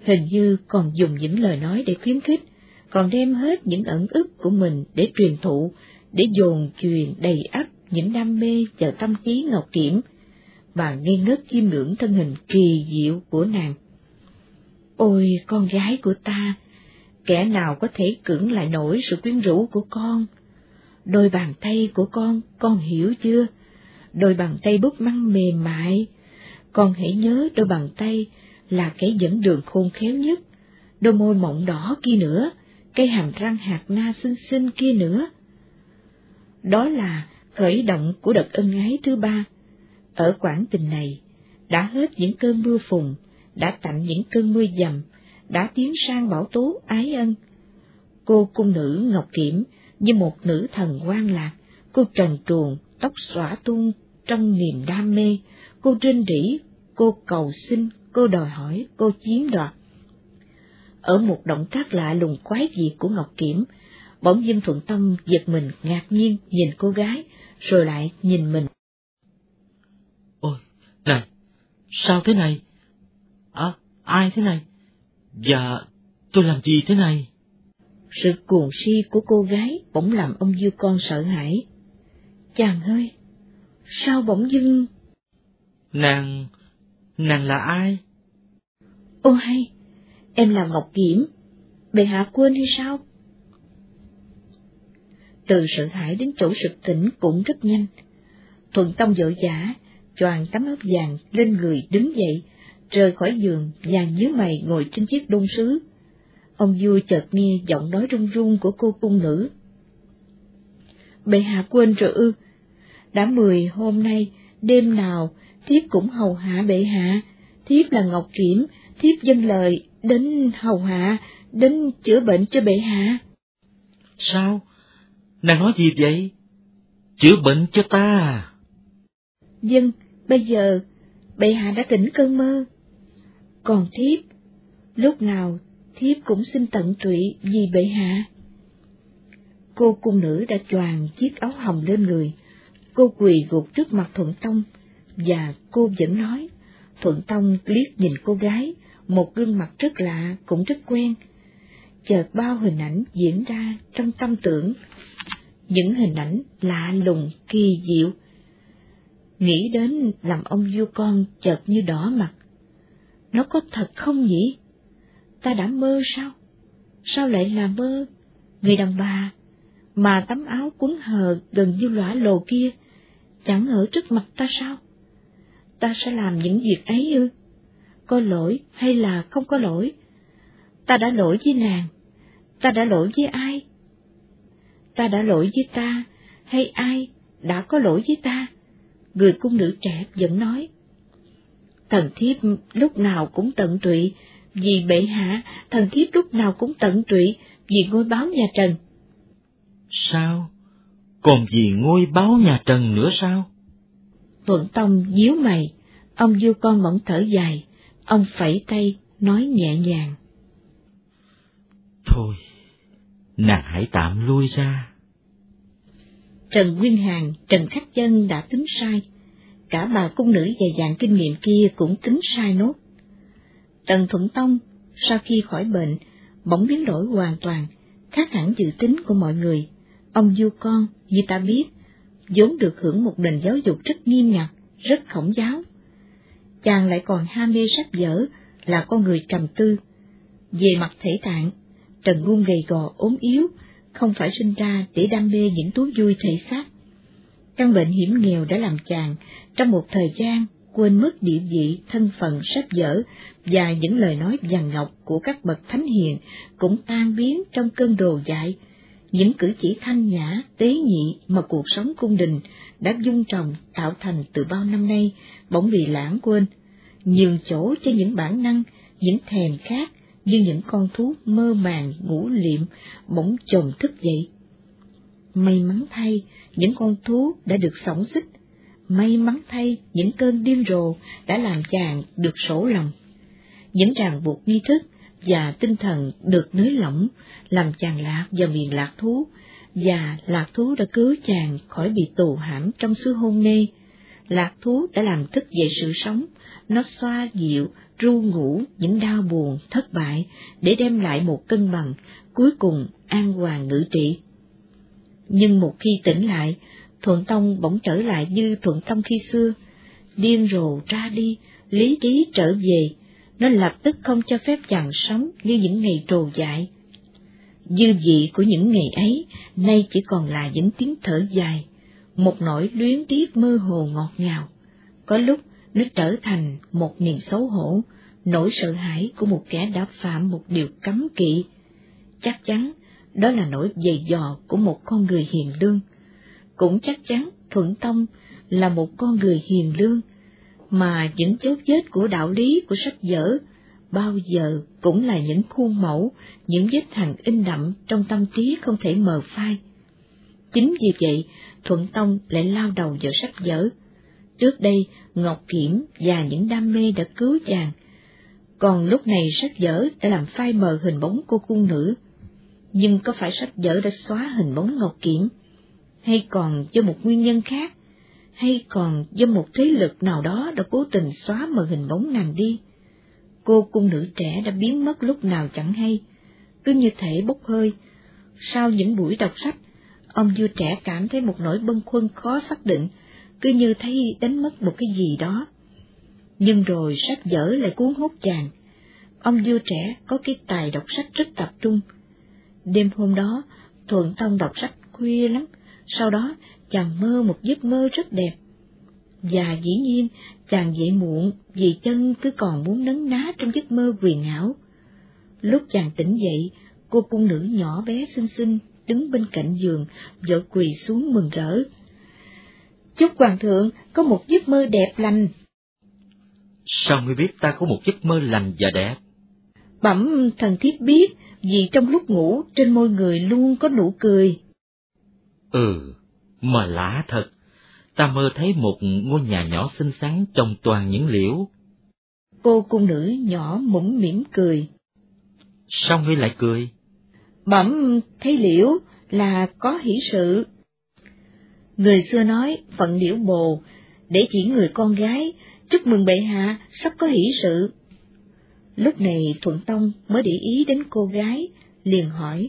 hình như còn dùng những lời nói để khuyến khích, còn đem hết những ẩn ức của mình để truyền thụ, để dồn truyền đầy ắp những đam mê và tâm trí Ngọc Kiểm. Bà ngây ngất chiêm ngưỡng thân hình kỳ diệu của nàng. Ôi con gái của ta, kẻ nào có thể cưỡng lại nổi sự quyến rũ của con? Đôi bàn tay của con, con hiểu chưa? Đôi bàn tay búp măng mềm mại. Con hãy nhớ đôi bàn tay là cái dẫn đường khôn khéo nhất, đôi môi mọng đỏ kia nữa, cây hàm răng hạt na xinh xinh kia nữa. Đó là khởi động của đợt ân ái thứ ba. Ở quãng tình này, đã hết những cơn mưa phùn, đã tạnh những cơn mưa dầm, đã tiến sang bão tố ái ân. Cô cung nữ Ngọc Kiểm như một nữ thần hoang lạc, cô trần truồng, tóc xõa tung trong niềm đam mê, cô rên rỉ, cô cầu xin, cô đòi hỏi, cô chiếm đoạt. Ở một động tác lạ lùng quái dị của Ngọc Kiểm, bỗng dưng Thuận Tông giật mình ngạc nhiên nhìn cô gái, rồi lại nhìn mình. Ôi, này, sao thế này? À, ai thế này? Và tôi làm gì thế này? Sự cuồng si của cô gái bỗng làm ông vua con sợ hãi. Chàng ơi, sao bỗng dưng... Nàng... nàng là ai? Ô hay, em là Ngọc Kiểm, bệ hạ quên hay sao? Từ sợ hãi đến chỗ sực tỉnh cũng rất nhanh. Thuận Tông vội vã choàng tấm áo vàng lên người đứng dậy, rời khỏi giường và nhíu mày ngồi trên chiếc đôn sứ. Ông vua chợt nghe giọng nói run run của cô cung nữ. Bệ hạ quên rồi ư? Đã mười hôm nay, đêm nào thiếp cũng hầu hạ bệ hạ. Thiếp là Ngọc Kiểm, thiếp dâng lời đến hầu hạ, đến chữa bệnh cho bệ hạ. Sao? Nàng nói gì vậy? Chữa bệnh cho ta à? Vâng, bây giờ bệ hạ đã tỉnh cơn mơ. Còn thiếp, lúc nào thiếp cũng xin tận tụy vì bệ hạ. Cô cung nữ đã choàng chiếc áo hồng lên người, cô quỳ gục trước mặt Thuận Tông, và cô vẫn nói. Thuận Tông liếc nhìn cô gái, một gương mặt rất lạ cũng rất quen. Chợt bao hình ảnh diễn ra trong tâm tưởng, những hình ảnh lạ lùng kỳ diệu. Nghĩ đến làm ông vua con chợt như đỏ mặt. Nó có thật không nhỉ? Ta đã mơ sao? Sao lại là mơ? Người đàn bà mà tấm áo quấn hờ gần như lõa lồ kia chẳng ở trước mặt ta sao? Ta sẽ làm những việc ấy ư? Có lỗi hay là không có lỗi? Ta đã lỗi với nàng, ta đã lỗi với ai? Ta đã lỗi với ta, hay ai đã có lỗi với ta? Người cung nữ trẻ vẫn nói. Thần thiếp lúc nào cũng tận tụy vì bệ hạ, thần thiếp lúc nào cũng tận tụy vì ngôi báo nhà Trần. Sao? Còn gì ngôi báo nhà Trần nữa sao? Thuận Tông díu mày, ông vua con bỗng thở dài, ông phẩy tay, nói nhẹ nhàng. Thôi, nàng hãy tạm lui ra. Trần Nguyên Hàn, Trần Khắc Chân đã tính sai, cả bà cung nữ dày dạn kinh nghiệm kia cũng tính sai nốt. Tần Thuận Tông, sau khi khỏi bệnh, bỗng biến đổi hoàn toàn, khác hẳn dự tính của mọi người. Ông vua con, như ta biết, vốn được hưởng một nền giáo dục rất nghiêm ngặt, rất khổng giáo. Chàng lại còn ham mê sách vở, là con người trầm tư. Về mặt thể tạng, Trần Ngun gầy gò ốm yếu, không phải sinh ra để đam mê những thú vui thể xác. Căn bệnh hiểm nghèo đã làm chàng, trong một thời gian, quên mất địa vị, thân phận, sách vở, và những lời nói vàng ngọc của các bậc thánh hiền cũng tan biến trong cơn đồ dại. Những cử chỉ thanh nhã, tế nhị mà cuộc sống cung đình đã dung trồng tạo thành từ bao năm nay, bỗng bị lãng quên, nhường chỗ cho những bản năng, những thèm khát, như những con thú mơ màng ngủ liệm bỗng chồm thức dậy. May mắn thay, những con thú đã được xổng xích. May mắn thay, những cơn điên rồ đã làm chàng được sổ lòng. Những ràng buộc nghi thức và tinh thần được nới lỏng, làm chàng lạc vào miền lạc thú, và lạc thú đã cứu chàng khỏi bị tù hãm trong xứ hôn mê. Lạc thú đã làm thức dậy sự sống, nó xoa dịu, ru ngủ những đau buồn, thất bại, để đem lại một cân bằng, cuối cùng an hoàng ngự trị. Nhưng một khi tỉnh lại, Thuận Tông bỗng trở lại như Thuận Tông khi xưa, điên rồ ra đi, lý trí trở về, nó lập tức không cho phép chàng sống như những ngày trồ dại. Dư vị của những ngày ấy, nay chỉ còn là những tiếng thở dài, một nỗi luyến tiếc mơ hồ ngọt ngào. Có lúc nó trở thành một niềm xấu hổ, nỗi sợ hãi của một kẻ đã phạm một điều cấm kỵ. Chắc chắn đó là nỗi dày dò của một con người hiền lương. Cũng chắc chắn Thuận Tông là một con người hiền lương, mà những dấu vết của đạo lý của sách vở bao giờ cũng là những khuôn mẫu, những vết hằn in đậm trong tâm trí không thể mờ phai. Chính vì vậy, Thuận Tông lại lao đầu vào sách vở. Trước đây, Ngọc Kiểm và những đam mê đã cứu chàng, còn lúc này sách vở đã làm phai mờ hình bóng cô cung nữ. Nhưng có phải sách vở đã xóa hình bóng Ngọc Kiểm, hay còn do một nguyên nhân khác, hay còn do một thế lực nào đó đã cố tình xóa mờ hình bóng nàng đi? Cô cung nữ trẻ đã biến mất lúc nào chẳng hay, cứ như thể bốc hơi. Sau những buổi đọc sách, ông vua trẻ cảm thấy một nỗi bâng khuâng khó xác định, cứ như thấy đánh mất một cái gì đó. Nhưng rồi sách vở lại cuốn hút chàng. Ông vua trẻ có cái tài đọc sách rất tập trung. Đêm hôm đó, Thuận Tông đọc sách khuya lắm, sau đó chàng mơ một giấc mơ rất đẹp. Và dĩ nhiên, chàng dậy muộn vì chân cứ còn muốn nấn ná trong giấc mơ huyền ảo. Lúc chàng tỉnh dậy, cô cung nữ nhỏ bé xinh xinh đứng bên cạnh giường, vội quỳ xuống mừng rỡ. Chúc hoàng thượng có một giấc mơ đẹp lành. Sao ngươi biết ta có một giấc mơ lành và đẹp? Bẩm thần thiếp biết, vì trong lúc ngủ trên môi người luôn có nụ cười. Ừ, mà lạ thật, ta mơ thấy một ngôi nhà nhỏ xinh xắn trồng toàn những liễu. Cô cung nữ nhỏ mũm mỉm cười. Sao ngươi lại cười? Bẩm thấy liễu là có hỷ sự. Người xưa nói phận liễu bồ, để chỉ người con gái, chúc mừng bệ hạ sắp có hỷ sự. Lúc này Thuận Tông mới để ý đến cô gái, liền hỏi.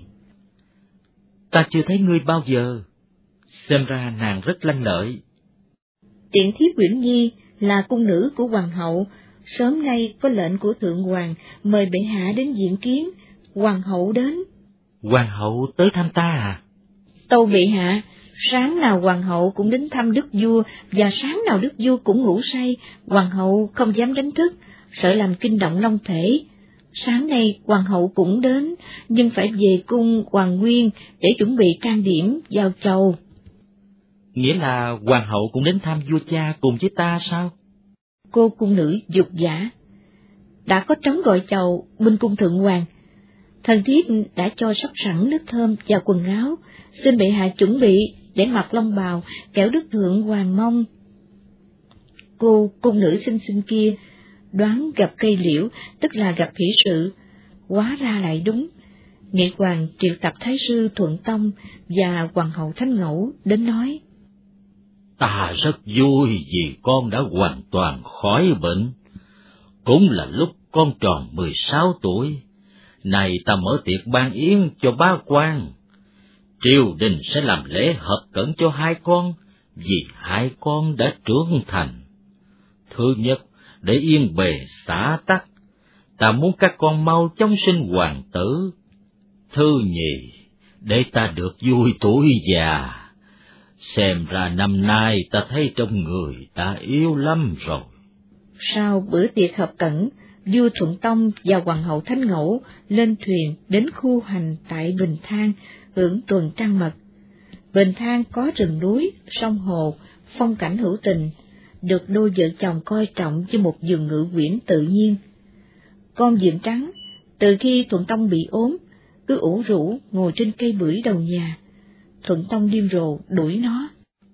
Ta chưa thấy ngươi bao giờ, xem ra nàng rất lanh lợi. Tiện thiếp Uyển Nhi là cung nữ của hoàng hậu, sớm nay có lệnh của thượng hoàng mời bệ hạ đến diện kiến, hoàng hậu đến. Hoàng hậu tới thăm ta à? Tâu bệ hạ, sáng nào hoàng hậu cũng đến thăm đức vua, và sáng nào đức vua cũng ngủ say, hoàng hậu không dám đánh thức, sợ làm kinh động long thể. Sáng nay hoàng hậu cũng đến, nhưng phải về cung Hoàng Nguyên để chuẩn bị trang điểm vào chầu. Nghĩa là hoàng hậu cũng đến thăm vua cha cùng với ta sao? Cô cung nữ dục giả. Đã có trống gọi chầu bên cung thượng hoàng. Thần thiếp đã cho sắp sẵn nước thơm và quần áo, xin bệ hạ chuẩn bị để mặc long bào, kẻo đức thượng hoàng mong. Cô cung nữ xinh xinh kia đoán gặp cây liễu, tức là gặp hỷ sự, hóa ra lại đúng. Nghị hoàng triệu tập thái sư Thuận Tông và hoàng hậu Thánh Ngẫu đến nói. Ta rất vui vì con đã hoàn toàn khỏi bệnh. Cũng là lúc con tròn mười sáu tuổi. Này ta mở tiệc ban yến cho bá quan. Triều đình sẽ làm lễ hợp cẩn cho hai con, vì hai con đã trưởng thành. Thứ nhất, để yên bề xã tắc, ta muốn các con mau chóng sinh hoàng tử. Thứ nhì, để ta được vui tuổi già. Xem ra năm nay ta thấy trong người ta yếu lắm rồi. Sau bữa tiệc hợp cẩn, vua Thuận Tông và hoàng hậu Thánh Ngẫu lên thuyền đến khu hành tại Bình Thang, hưởng tuần trăng mật. Bình Thang có rừng núi, sông hồ, phong cảnh hữu tình, được đôi vợ chồng coi trọng như một vườn ngự quyển tự nhiên. Con diệm trắng, từ khi Thuận Tông bị ốm, cứ ủ rũ ngồi trên cây bưởi đầu nhà. Thuận Tông điên rồ đuổi nó.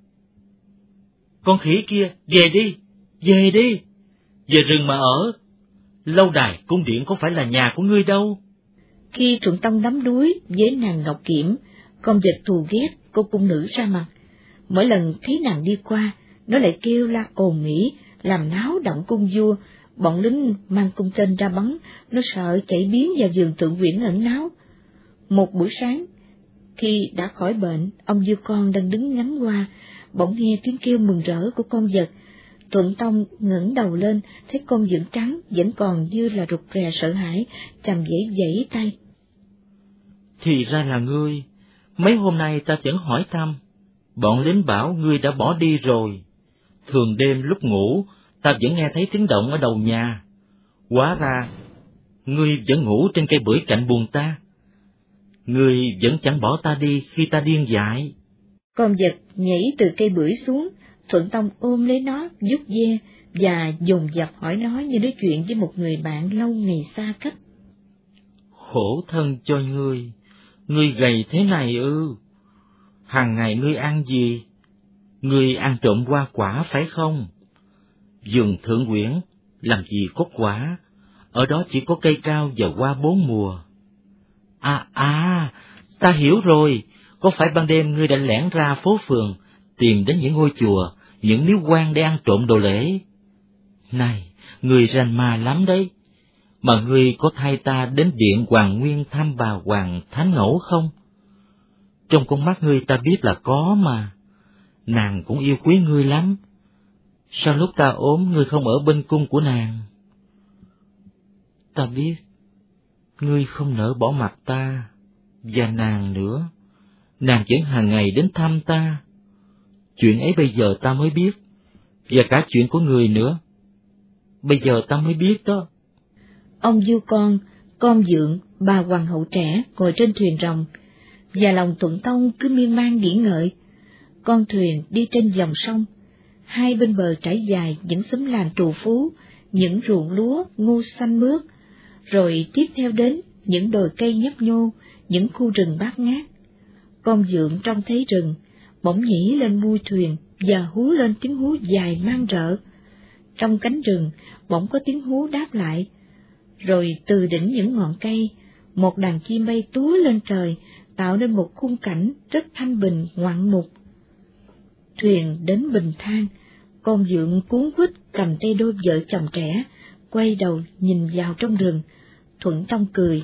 Con khỉ kia, về đi, về đi, về rừng mà ở. Lâu đài cung điện có phải là nhà của ngươi đâu. Khi Thuận Tông đắm đuối với nàng Ngọc Kiểm, con vật thù ghét cô cung nữ ra mặt. Mỗi lần thấy nàng đi qua, nó lại kêu la ồn ỉ, làm náo động cung vua. Bọn lính mang cung tên ra bắn, nó sợ chạy biến vào vườn Thượng Uyển ẩn náu. Một buổi sáng, khi đã khỏi bệnh, ông vua con đang đứng ngắm qua, bỗng nghe tiếng kêu mừng rỡ của con vật. Thuận Tông ngẩng đầu lên, thấy con dưỡng trắng vẫn còn như là rụt rè sợ hãi, chầm vẫy vẫy tay. Thì ra là ngươi, mấy hôm nay ta vẫn hỏi thăm, bọn lính bảo ngươi đã bỏ đi rồi. Thường đêm lúc ngủ, ta vẫn nghe thấy tiếng động ở đầu nhà. Hóa ra, ngươi vẫn ngủ trên cây bưởi cạnh buồng ta. Ngươi vẫn chẳng bỏ ta đi khi ta điên dại. Con vật nhảy từ cây bưởi xuống, Thuận Tông ôm lấy nó, vuốt ve và dồn dập hỏi nó như nói chuyện với một người bạn lâu ngày xa cách. Khổ thân cho ngươi, ngươi gầy thế này ư? Hàng ngày ngươi ăn gì? Ngươi ăn trộm hoa quả phải không? Vườn Thượng Uyển làm gì có quả, ở đó chỉ có cây cao và hoa bốn mùa. À à, ta hiểu rồi, có phải ban đêm ngươi đã lẻn ra phố phường, tìm đến những ngôi chùa, những miếu quan để ăn trộm đồ lễ? Này, ngươi rành ma lắm đấy, mà ngươi có thay ta đến điện Hoàng Nguyên thăm bà Hoàng Thánh Ngẫu không? Trong con mắt ngươi ta biết là có mà, nàng cũng yêu quý ngươi lắm. Sao lúc ta ốm ngươi không ở bên cung của nàng? Ta biết, ngươi không nỡ bỏ mặt ta, và nàng nữa, nàng vẫn hàng ngày đến thăm ta. Chuyện ấy bây giờ ta mới biết, và cả chuyện của người nữa, bây giờ ta mới biết đó. Ông vua con, con dượng, bà hoàng hậu trẻ ngồi trên thuyền rồng, và lòng Thuận Tông cứ miên man nghĩ ngợi. Con thuyền đi trên dòng sông, hai bên bờ trải dài những xóm làng trù phú, những ruộng lúa ngô xanh mướt, rồi tiếp theo đến những đồi cây nhấp nhô, những khu rừng bát ngát. Con dượng trông thấy rừng, bỗng nhảy lên mui thuyền và hú lên tiếng hú dài mang rợ. Trong cánh rừng bỗng có tiếng hú đáp lại, rồi từ đỉnh những ngọn cây, một đàn chim bay túa lên trời, tạo nên một khung cảnh rất thanh bình ngoạn mục. Thuyền đến bình than, con dượng cuốn quýt cầm tay đôi vợ chồng trẻ, quay đầu nhìn vào trong rừng. Thuận Tông cười.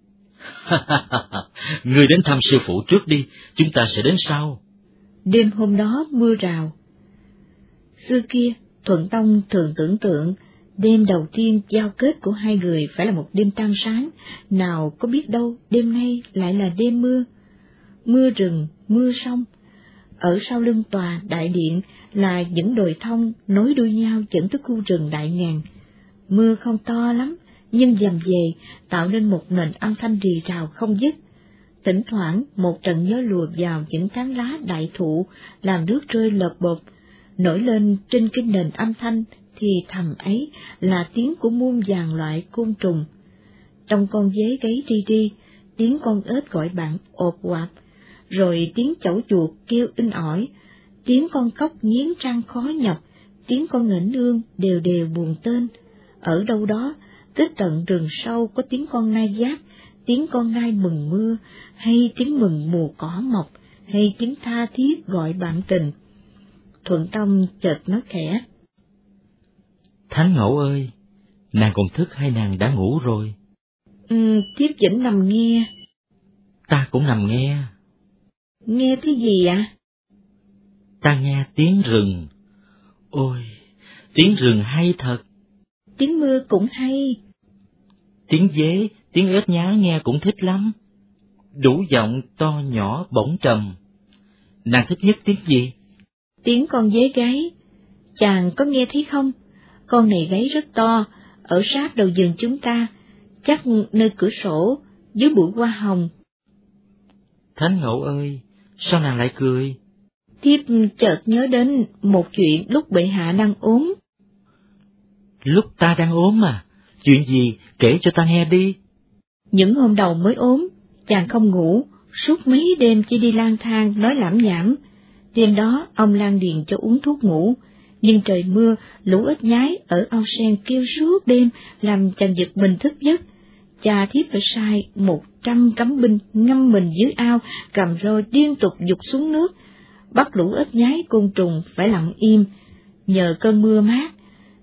Ngươi đến thăm sư phụ trước đi, chúng ta sẽ đến sau. Đêm hôm đó mưa rào. Xưa kia, Thuận Tông thường tưởng tượng đêm đầu tiên giao kết của hai người phải là một đêm trăng sáng, nào có biết đâu đêm nay lại là đêm mưa. Mưa rừng, mưa sông. Ở sau lưng tòa đại điện là những đồi thông nối đuôi nhau dẫn tới khu rừng đại ngàn. Mưa không to lắm, nhưng dầm về tạo nên một nền âm thanh rì rào không dứt. Thỉnh thoảng một trận gió lùa vào những tán lá đại thụ, làm nước rơi lợp bộp, nổi lên trên cái nền âm thanh thì thầm ấy là tiếng của muôn vàn loại côn trùng. Trong con dế gáy ri ri, tiếng con ếch gọi bạn ộp oạp, rồi tiếng chẩu chuột kêu inh ỏi, tiếng con cóc nghiến răng khó nhọc, tiếng con nghển ương đều đều buồn tên. Ở đâu đó, tới tận rừng sâu có tiếng con nai giáp, tiếng con nai mừng mưa, hay tiếng mừng mùa cỏ mọc, hay tiếng tha thiết gọi bạn tình. Thuận Tông chợt nói khẽ. Thánh Ngẫu ơi, nàng còn thức hay nàng đã ngủ rồi? Ừ, thiếp vẫn nằm nghe. Ta cũng nằm nghe. Nghe cái gì ạ? À? Ta nghe tiếng rừng. Ôi, tiếng rừng hay thật. Tiếng mưa cũng hay. Tiếng dế, tiếng ếch nhái nghe cũng thích lắm. Đủ giọng to nhỏ bổng trầm. Nàng thích nhất tiếng gì? Tiếng con dế gáy. Chàng có nghe thấy không? Con này gáy rất to, ở sát đầu giường chúng ta, chắc nơi cửa sổ, dưới bụi hoa hồng. Thánh Ngẫu ơi, sao nàng lại cười? Thiếp chợt nhớ đến một chuyện lúc bệ hạ đang ốm. Lúc ta đang ốm à? Chuyện gì? Kể cho ta nghe đi. Những hôm đầu mới ốm, chàng không ngủ, suốt mấy đêm chỉ đi lang thang nói lảm nhảm. Đêm đó ông lang điền cho uống thuốc ngủ, nhưng trời mưa, lũ ếch nhái ở ao sen kêu suốt đêm làm chàng giật mình thức giấc. Cha thiếp phải sai một trăm cấm binh ngâm mình dưới ao, cầm roi liên tục giục xuống nước, bắt lũ ếch nhái côn trùng phải lặng im. Nhờ cơn mưa mát,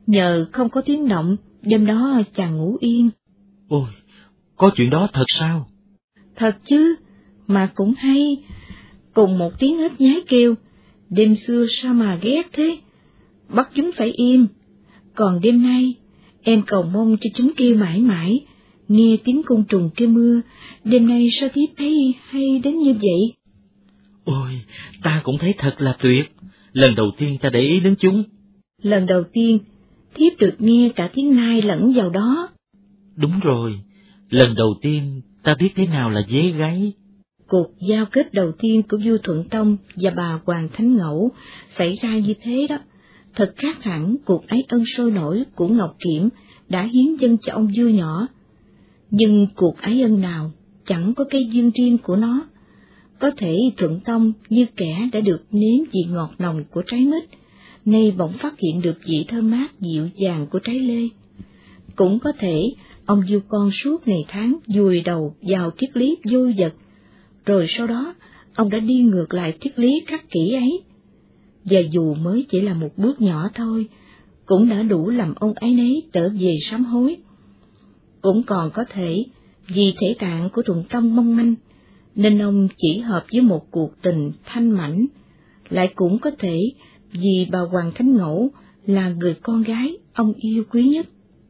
Nhờ không có tiếng động, đêm đó chàng ngủ yên. Ôi, có chuyện đó thật sao? Thật chứ, mà cũng hay. Cùng một tiếng ếch nhái kêu, đêm xưa sao mà ghét thế, bắt chúng phải im. Còn đêm nay, em cầu mong cho chúng kêu mãi mãi, nghe tiếng côn trùng kêu mưa, đêm nay sao thiếp thấy hay đến như vậy? Ôi, ta cũng thấy thật là tuyệt, lần đầu tiên ta để ý đến chúng. Lần đầu tiên, thiếp được nghe cả tiếng nai lẫn vào đó. Đúng rồi, lần đầu tiên ta biết thế nào là dế gáy. Cuộc giao kết đầu tiên của vua Thuận Tông và bà Hoàng Thánh Ngẫu xảy ra như thế đó, thật khác hẳn cuộc ái ân sôi nổi của Ngọc Kiểm đã hiến dâng cho ông vua nhỏ. Nhưng cuộc ái ân nào chẳng có cái duyên riêng của nó. Có thể Thuận Tông như kẻ đã được nếm vị ngọt nồng của trái mít, nay bỗng phát hiện được vị thơm mát dịu dàng của trái lê. Cũng có thể ông vua con suốt ngày tháng vùi đầu vào triết lý vô vật, rồi sau đó ông đã đi ngược lại triết lý khắc kỷ ấy. Và dù mới chỉ là một bước nhỏ thôi, cũng đã đủ làm ông ấy nấy trở về sám hối. Cũng còn có thể vì thể trạng của Thuận Tông mong manh, nên ông chỉ hợp với một cuộc tình thanh mảnh. Lại cũng có thể vì bà Hoàng Thánh Ngẫu là người con gái ông yêu quý nhất.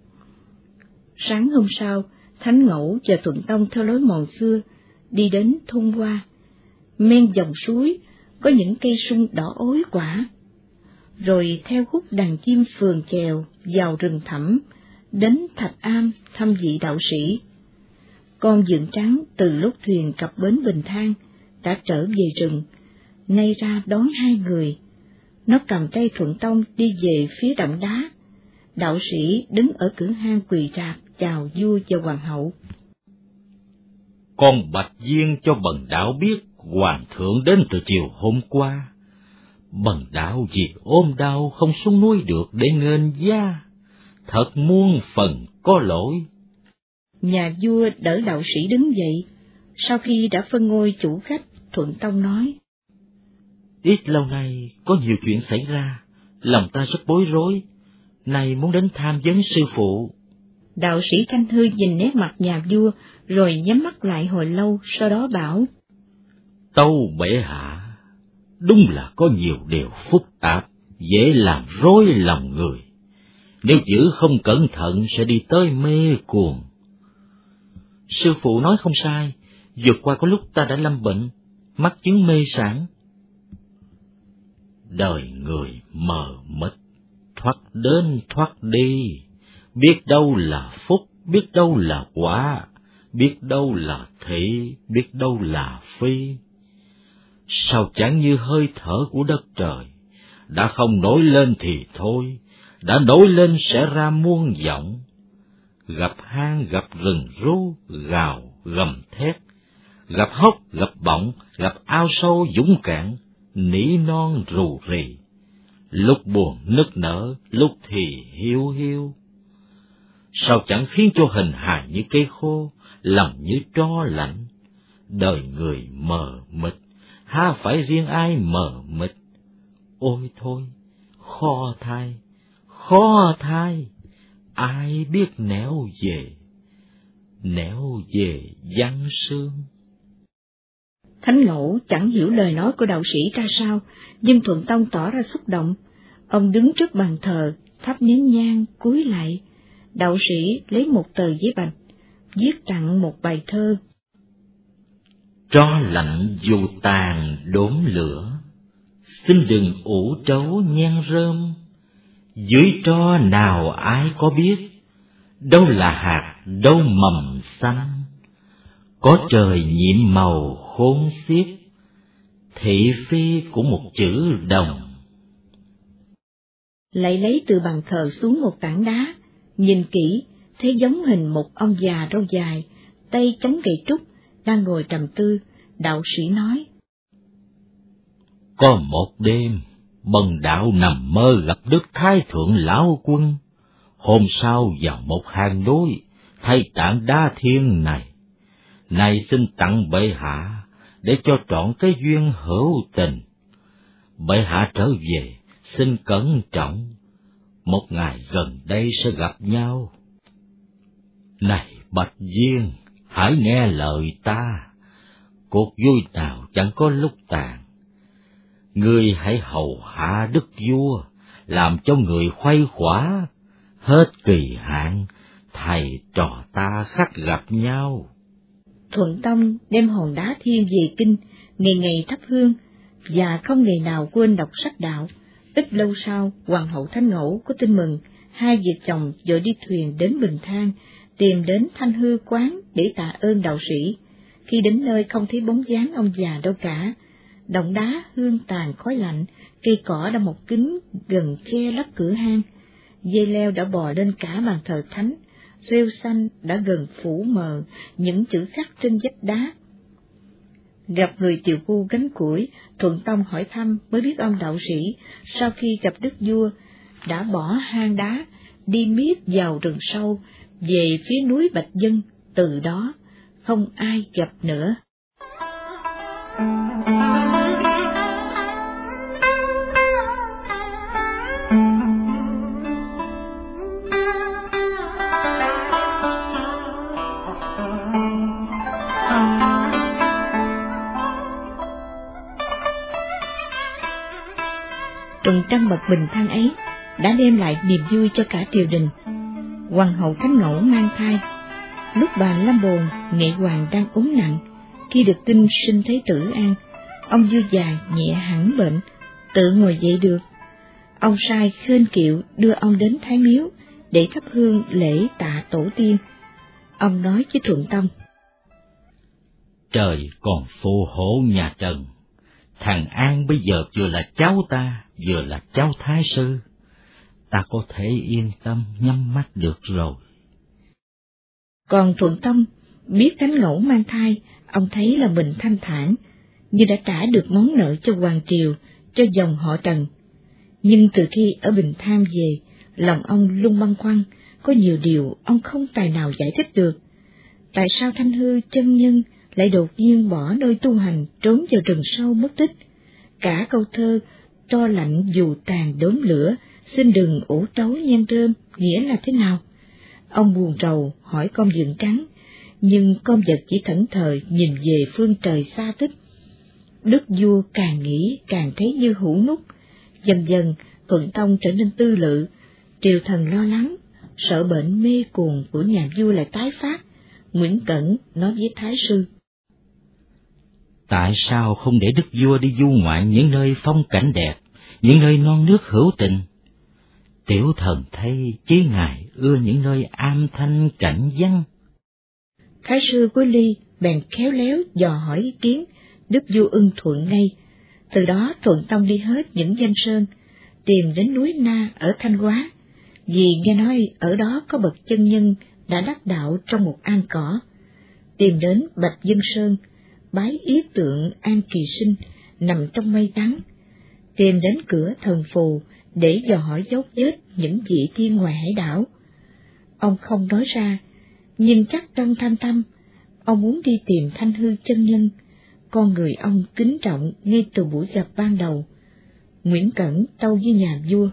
Sáng hôm sau, Thánh Ngẫu và Thuận Tông theo lối mòn xưa đi đến thôn Hoa. Men dòng suối có những cây sung đỏ ối quả, rồi theo hút đàn chim phường chèo vào rừng thẳm, đến Thạch Am thăm vị đạo sĩ. Con dượng trắng từ lúc thuyền cập bến Bình Thang đã trở về rừng, nay ra đón hai người. Nó cầm tay Thuận Tông đi về phía động đá. Đạo sĩ đứng ở cửa hang quỳ rạp chào vua và hoàng hậu. Con bạch viên cho bần đạo biết hoàng thượng đến từ chiều hôm qua. Bần đạo vì ôm đau không xuống núi được để nghênh gia, thật muôn phần có lỗi. Nhà vua đỡ đạo sĩ đứng dậy. Sau khi đã phân ngôi chủ khách, Thuận Tông nói: Ít lâu nay có nhiều chuyện xảy ra, lòng ta rất bối rối, nay muốn đến tham vấn sư phụ. Đạo sĩ Thanh Hư nhìn nét mặt nhà vua, rồi nhắm mắt lại hồi lâu, sau đó bảo: Tâu bệ hạ, đúng là có nhiều điều phức tạp, dễ làm rối lòng người. Nếu giữ không cẩn thận sẽ đi tới mê cuồng. Sư phụ nói không sai, vượt qua có lúc ta đã lâm bệnh, mắc chứng mê sản. Đời người mờ mịt, thoát đến thoát đi, biết đâu là phúc, biết đâu là quả, biết đâu là thị, biết đâu là phi. Sao chẳng như hơi thở của đất trời, đã không nổi lên thì thôi, đã nổi lên sẽ ra muôn giọng. Gặp hang gặp rừng rú, gào gầm thét, gặp hốc gặp bọng, gặp ao sâu dũng cạn, nỉ non rù rì, lúc buồn nức nở, lúc thì hiu hiu. Sao chẳng khiến cho hình hài như cây khô, lòng như tro lạnh. Đời người mờ mịt, há phải riêng ai mờ mịt. Ôi thôi, khó thay, khó thay, ai biết nẻo về, nẻo về văn sương. Thánh Ngẫu chẳng hiểu lời nói của đạo sĩ ra sao, nhưng Thuận Tông tỏ ra xúc động. Ông đứng trước bàn thờ, thắp nén nhang, cúi lại. Đạo sĩ lấy một tờ giấy bạch, viết tặng một bài thơ. Tro lạnh dù tàn đốm lửa, xin đừng ủ trấu nhang rơm. Dưới tro nào ai có biết, đâu là hạt, đâu mầm xanh. Có trời nhiệm màu khôn xiết, thị phi của một chữ đồng. Lại lấy từ bàn thờ xuống một tảng đá, nhìn kỹ, thấy giống hình một ông già râu dài, tay chống gậy trúc, đang ngồi trầm tư. Đạo sĩ nói: Có một đêm, bần đạo nằm mơ gặp Đức Thái Thượng Lão Quân. Hôm sau vào một hang núi, thay tảng đá thiên này. Này xin tặng bệ hạ, để cho trọn cái duyên hữu tình. Bệ hạ trở về, xin cẩn trọng. một ngày gần đây sẽ gặp nhau. Này Bạch Viên, hãy nghe lời ta, cuộc vui nào chẳng có lúc tàn. Ngươi hãy hầu hạ đức vua, làm cho người khuây khỏa, hết kỳ hạn, thầy trò ta khắc gặp nhau. Thuận Tông đem hòn đá thiên về kinh, ngày ngày thắp hương, và không ngày nào quên đọc sách đạo. Ít lâu sau, Hoàng hậu Thanh Ngẫu có tin mừng, hai vợ chồng vội đi thuyền đến Bình Thang, tìm đến Thanh Hư quán để tạ ơn đạo sĩ. Khi đến nơi không thấy bóng dáng ông già đâu cả, động đá hương tàn khói lạnh, cây cỏ đã mọc kín gần che lấp cửa hang, dây leo đã bò lên cả bàn thờ thánh, rêu xanh đã gần phủ mờ những chữ khắc trên vách đá. Gặp người tiều phu gánh củi, Thuận Tông hỏi thăm mới biết ông đạo sĩ sau khi gặp đức vua đã bỏ hang đá, đi miết vào rừng sâu, về phía núi Bạch Dân, từ đó không ai gặp nữa. Tuần trăng bậc bình thang ấy đã đem lại niềm vui cho cả triều đình. Hoàng hậu Thanh Ngẫu mang thai. Lúc bà Lâm Bồn, nghệ hoàng đang ốm nặng, khi được tin sinh thấy Tử An, ông vua già nhẹ hẳn bệnh, tự ngồi dậy được. Ông sai khên kiệu đưa ông đến Thái Miếu để thắp hương lễ tạ tổ tiên. Ông nói với Thuận Tông: Trời còn phù hộ nhà Trần, thằng An bây giờ vừa là cháu ta, vừa là cháu thái sư, ta có thể yên tâm nhắm mắt được rồi. Còn Thuận Tông biết Thánh Ngẫu mang thai, ông thấy là mình thanh thản, như đã trả được món nợ cho hoàng triều, cho dòng họ Trần. Nhưng từ khi ở Bình Thang về, lòng ông luôn băn khoăn, có nhiều điều ông không tài nào giải thích được. Tại sao Thanh Hư chân nhân lại đột nhiên bỏ nơi tu hành, trốn vào rừng sâu mất tích? Cả câu thơ "Tro lạnh dù tàn đốm lửa, xin đừng ủ trấu nhan rơm" nghĩa là thế nào? Ông buồn rầu hỏi con vượn trắng, nhưng con vật chỉ thẫn thờ nhìn về phương trời xa tích. Đức vua càng nghĩ càng thấy như hũ nút. Dần dần Thuận Tông trở nên tư lự, triều thần lo lắng, sợ bệnh mê cuồng của nhà vua lại tái phát. Nguyễn Cẩn nói với Thái sư: Tại sao không để đức vua đi du ngoạn những nơi phong cảnh đẹp, những nơi non nước hữu tình? Tiểu thần thấy chí ngài ưa những nơi am thanh cảnh vắng. Thái sư Quý Ly bèn khéo léo dò hỏi ý kiến, đức vua ưng thuận ngay. Từ đó Thuận Tông đi hết những danh sơn, tìm đến núi Na ở Thanh Hóa, vì nghe nói ở đó có bậc chân nhân đã đắc đạo trong một am cỏ. Tìm đến Bạch Dân Sơn, bái yết tượng An Kỳ Sinh nằm trong mây trắng. Tìm đến cửa Thần Phù để dò hỏi dấu vết những vị tiên ngoài hải đảo. Ông không nói ra, nhưng chắc trong thâm tâm, ông muốn đi tìm Thanh Hư chân nhân, con người ông kính trọng ngay từ buổi gặp ban đầu. Nguyễn Cẩn tâu với nhà vua: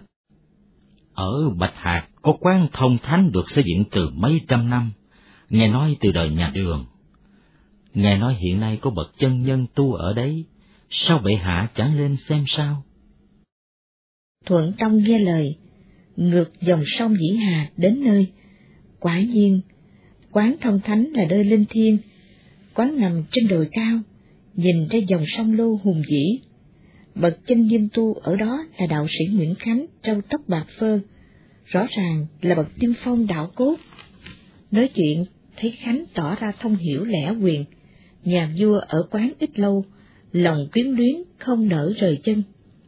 Ở Bạch Hạc có quán thông thánh được xây dựng từ mấy trăm năm, nghe nói từ đời nhà Đường. Nghe nói hiện nay có bậc chân nhân tu ở đấy, sao bệ hạ chẳng lên xem sao? Thuận Tông nghe lời, ngược dòng sông Dĩ Hà đến nơi. Quả nhiên, quán thông thánh là nơi linh thiêng, quán nằm trên đồi cao, nhìn ra dòng sông Lô hùng vĩ. Bậc chân nhân tu ở đó là đạo sĩ Nguyễn Khánh, râu tóc bạc phơ, rõ ràng là bậc tiên phong đạo cốt. Nói chuyện thấy Khánh tỏ ra thông hiểu lẽ quyền. Nhà vua ở quán ít lâu, lòng quyến luyến không nỡ rời chân.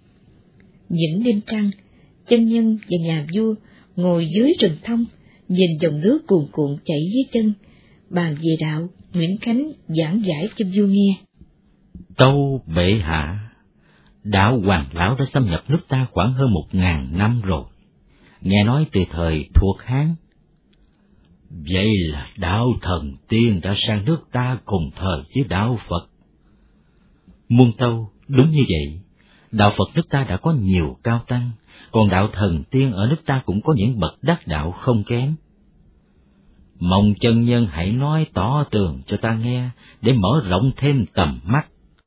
Những đêm trăng, chân nhân và nhà vua ngồi dưới rừng thông, nhìn dòng nước cuồn cuộn chảy dưới chân, bàn về đạo. Nguyễn Khánh giảng giải cho vua nghe: Tâu bệ hạ, đạo Hoàng Lão đã xâm nhập nước ta khoảng hơn một ngàn năm rồi, nghe nói từ thời thuộc Hán. Vậy là đạo thần tiên đã sang nước ta cùng thời với đạo Phật. Muôn tâu, đúng như vậy, Đạo Phật nước ta đã có nhiều cao tăng, còn đạo thần tiên ở nước ta cũng có những bậc đắc đạo không kém. Mong chân nhân hãy nói tỏ tường cho ta nghe, để mở rộng thêm tầm mắt.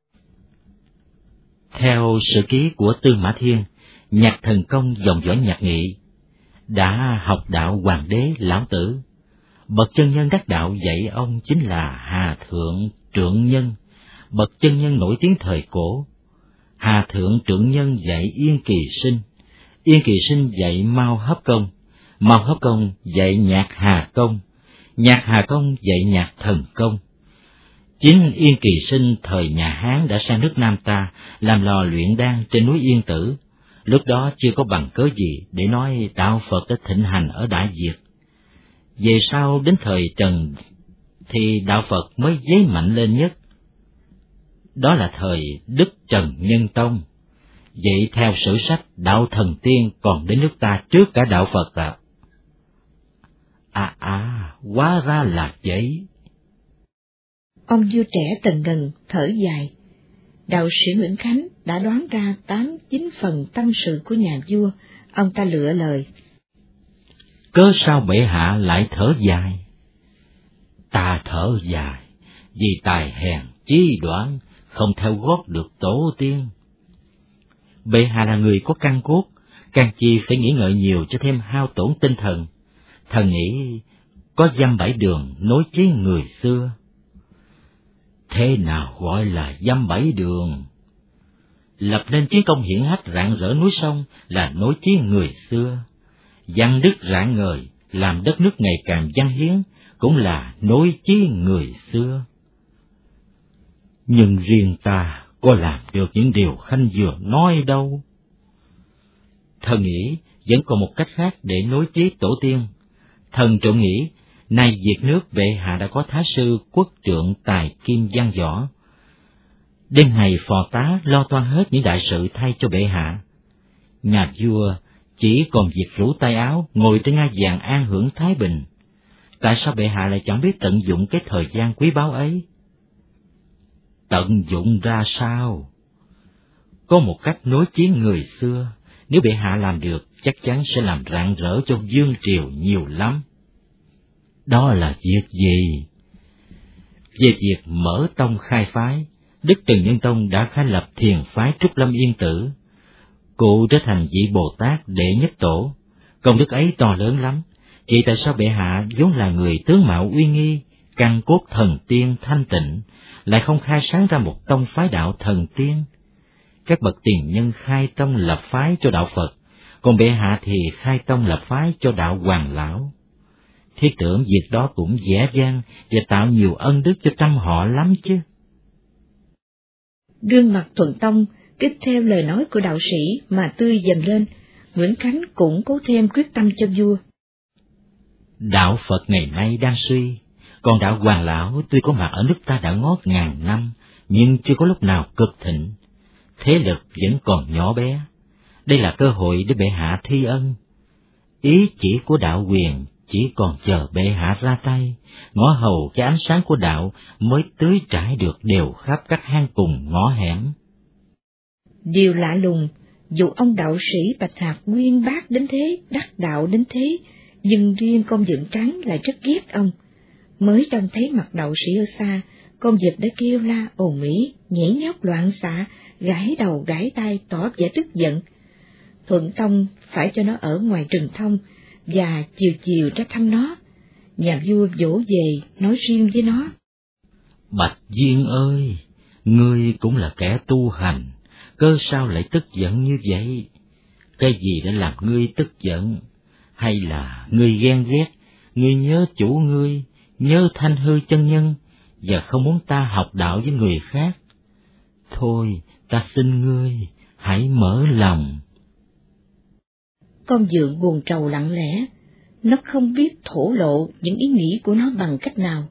Theo sử ký của Tư Mã Thiên, Nhạc Thần Công dòng dõi Nhạc Nghị đã học đạo Hoàng đế Lão Tử. Bậc chân nhân đắc đạo dạy ông chính là Hà Thượng Trượng Nhân, bậc chân nhân nổi tiếng thời cổ. Hà Thượng Trượng Nhân dạy Yên Kỳ Sinh, Yên Kỳ Sinh dạy Mao Hấp Công, Mao Hấp Công dạy Nhạc Hà Công, Nhạc Hà Công dạy Nhạc Thần Công. Chính Yên Kỳ Sinh thời nhà Hán đã sang nước Nam ta làm lò luyện đan trên núi Yên Tử. Lúc đó chưa có bằng cớ gì để nói đạo Phật đã thịnh hành ở Đại Việt. Về sau đến thời Trần thì đạo Phật mới dấy mạnh lên nhất. Đó là thời Đức Trần Nhân Tông. Vậy theo sử sách, đạo thần tiên còn đến nước ta trước cả đạo Phật à? À à, hóa ra là vậy. Ông vua trẻ Tần Ngần thở dài. Đạo sĩ Nguyễn Khánh đã đoán ra tám chín phần tâm sự của nhà vua, ông ta lựa lời. Cớ sao bệ hạ lại thở dài? Ta thở dài vì tài hèn chí đoán, không theo gót được tổ tiên. Bệ hạ là người có căn cốt, càng chi phải nghĩ ngợi nhiều cho thêm hao tổn tinh thần. Thần nghĩ có dăm bảy đường nối chí người xưa. Thế nào gọi là dăm bảy đường? Lập nên chiến công hiển hách rạng rỡ núi sông là nối chí người xưa. Văn đức rạng ngời, làm đất nước ngày càng văn hiến, cũng là nối chí người xưa. Nhưng riêng ta có làm được những điều Khanh vừa nói đâu. Thần nghĩ vẫn còn một cách khác để nối chí tổ tiên. Thần trộm nghĩ, nay Việt nước bệ hạ đã có thái sư quốc trượng tài kim văn võ. Đêm ngày phò tá lo toan hết những đại sự thay cho bệ hạ. Nhà vua chỉ còn việc rủ tay áo ngồi trên ngai vàng an hưởng thái bình. Tại sao bệ hạ lại chẳng biết tận dụng cái thời gian quý báu ấy? Tận dụng ra sao? Có một cách nối chiến người xưa, nếu bệ hạ làm được, chắc chắn sẽ làm rạng rỡ cho vương triều nhiều lắm. Đó là việc gì? Về việc mở tông khai phái, Đức Trần Nhân Tông đã khai lập thiền phái Trúc Lâm Yên Tử. Cụ trở thành vị Bồ Tát đệ nhất tổ, công đức ấy to lớn lắm. Vậy tại sao bệ hạ vốn là người tướng mạo uy nghi, căn cốt thần tiên thanh tịnh, lại không khai sáng ra một tông phái đạo thần tiên? Các bậc tiền nhân khai tông lập phái cho đạo Phật, còn bệ hạ thì khai tông lập phái cho đạo Hoàng Lão. Thiết tưởng việc đó cũng dễ dàng và tạo nhiều ân đức cho trăm họ lắm chứ. Gương mặt Thuận Tông kích theo lời nói của đạo sĩ mà tươi dần lên. Nguyễn Khánh cũng cố thêm quyết tâm cho vua. Đạo Phật ngày nay đang suy, còn đạo Hoàng Lão tuy có mặt ở nước ta đã ngót ngàn năm, nhưng chưa có lúc nào cực thịnh. Thế lực vẫn còn nhỏ bé. Đây là cơ hội để bệ hạ thi ân. Ý chỉ của đạo quyền chỉ còn chờ bệ hạ ra tay, ngõ hầu cái ánh sáng của đạo mới tưới trải được đều khắp các hang cùng ngõ hẻm. Điều lạ lùng, dù ông đạo sĩ Bạch Hạc nguyên bác đến thế, đắc đạo đến thế, nhưng riêng con vượn trắng lại rất ghét ông. Mới trông thấy mặt đạo sĩ ở xa, con vượn đã kêu la ồn ĩ, nhảy nhót loạn xạ, gãi đầu gãi tay tỏ vẻ tức giận. Thuận Tông phải cho nó ở ngoài rừng thông, và chiều chiều ra thăm nó. Nhà vua vỗ về nói riêng với nó. Bạch Duyên ơi, ngươi cũng là kẻ tu hành, cơ sao lại tức giận như vậy? Cái gì đã làm ngươi tức giận? Hay là ngươi ghen ghét, ngươi nhớ chủ ngươi, nhớ Thanh Hư chân nhân, và không muốn ta học đạo với người khác? Thôi, ta xin ngươi, hãy mở lòng. Con vượn buồn trầu lặng lẽ, nó không biết thổ lộ những ý nghĩ của nó bằng cách nào.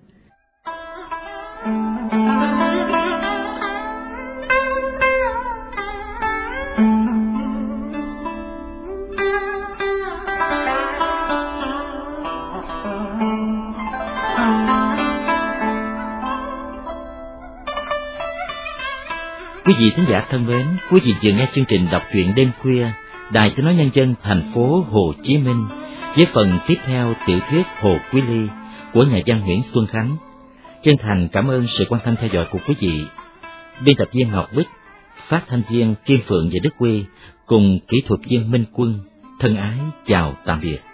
Quý vị thính giả thân mến, quý vị vừa nghe chương trình đọc truyện đêm khuya Đài Tiếng nói Nhân dân thành phố Hồ Chí Minh với phần tiếp theo tiểu thuyết Hồ Quý Ly của nhà văn Nguyễn Xuân Khánh. Chân thành cảm ơn sự quan tâm theo dõi của quý vị. Biên tập viên Ngọc Bích, phát thanh viên Kim Phượng và Đức Quy cùng kỹ thuật viên Minh Quân thân ái chào tạm biệt.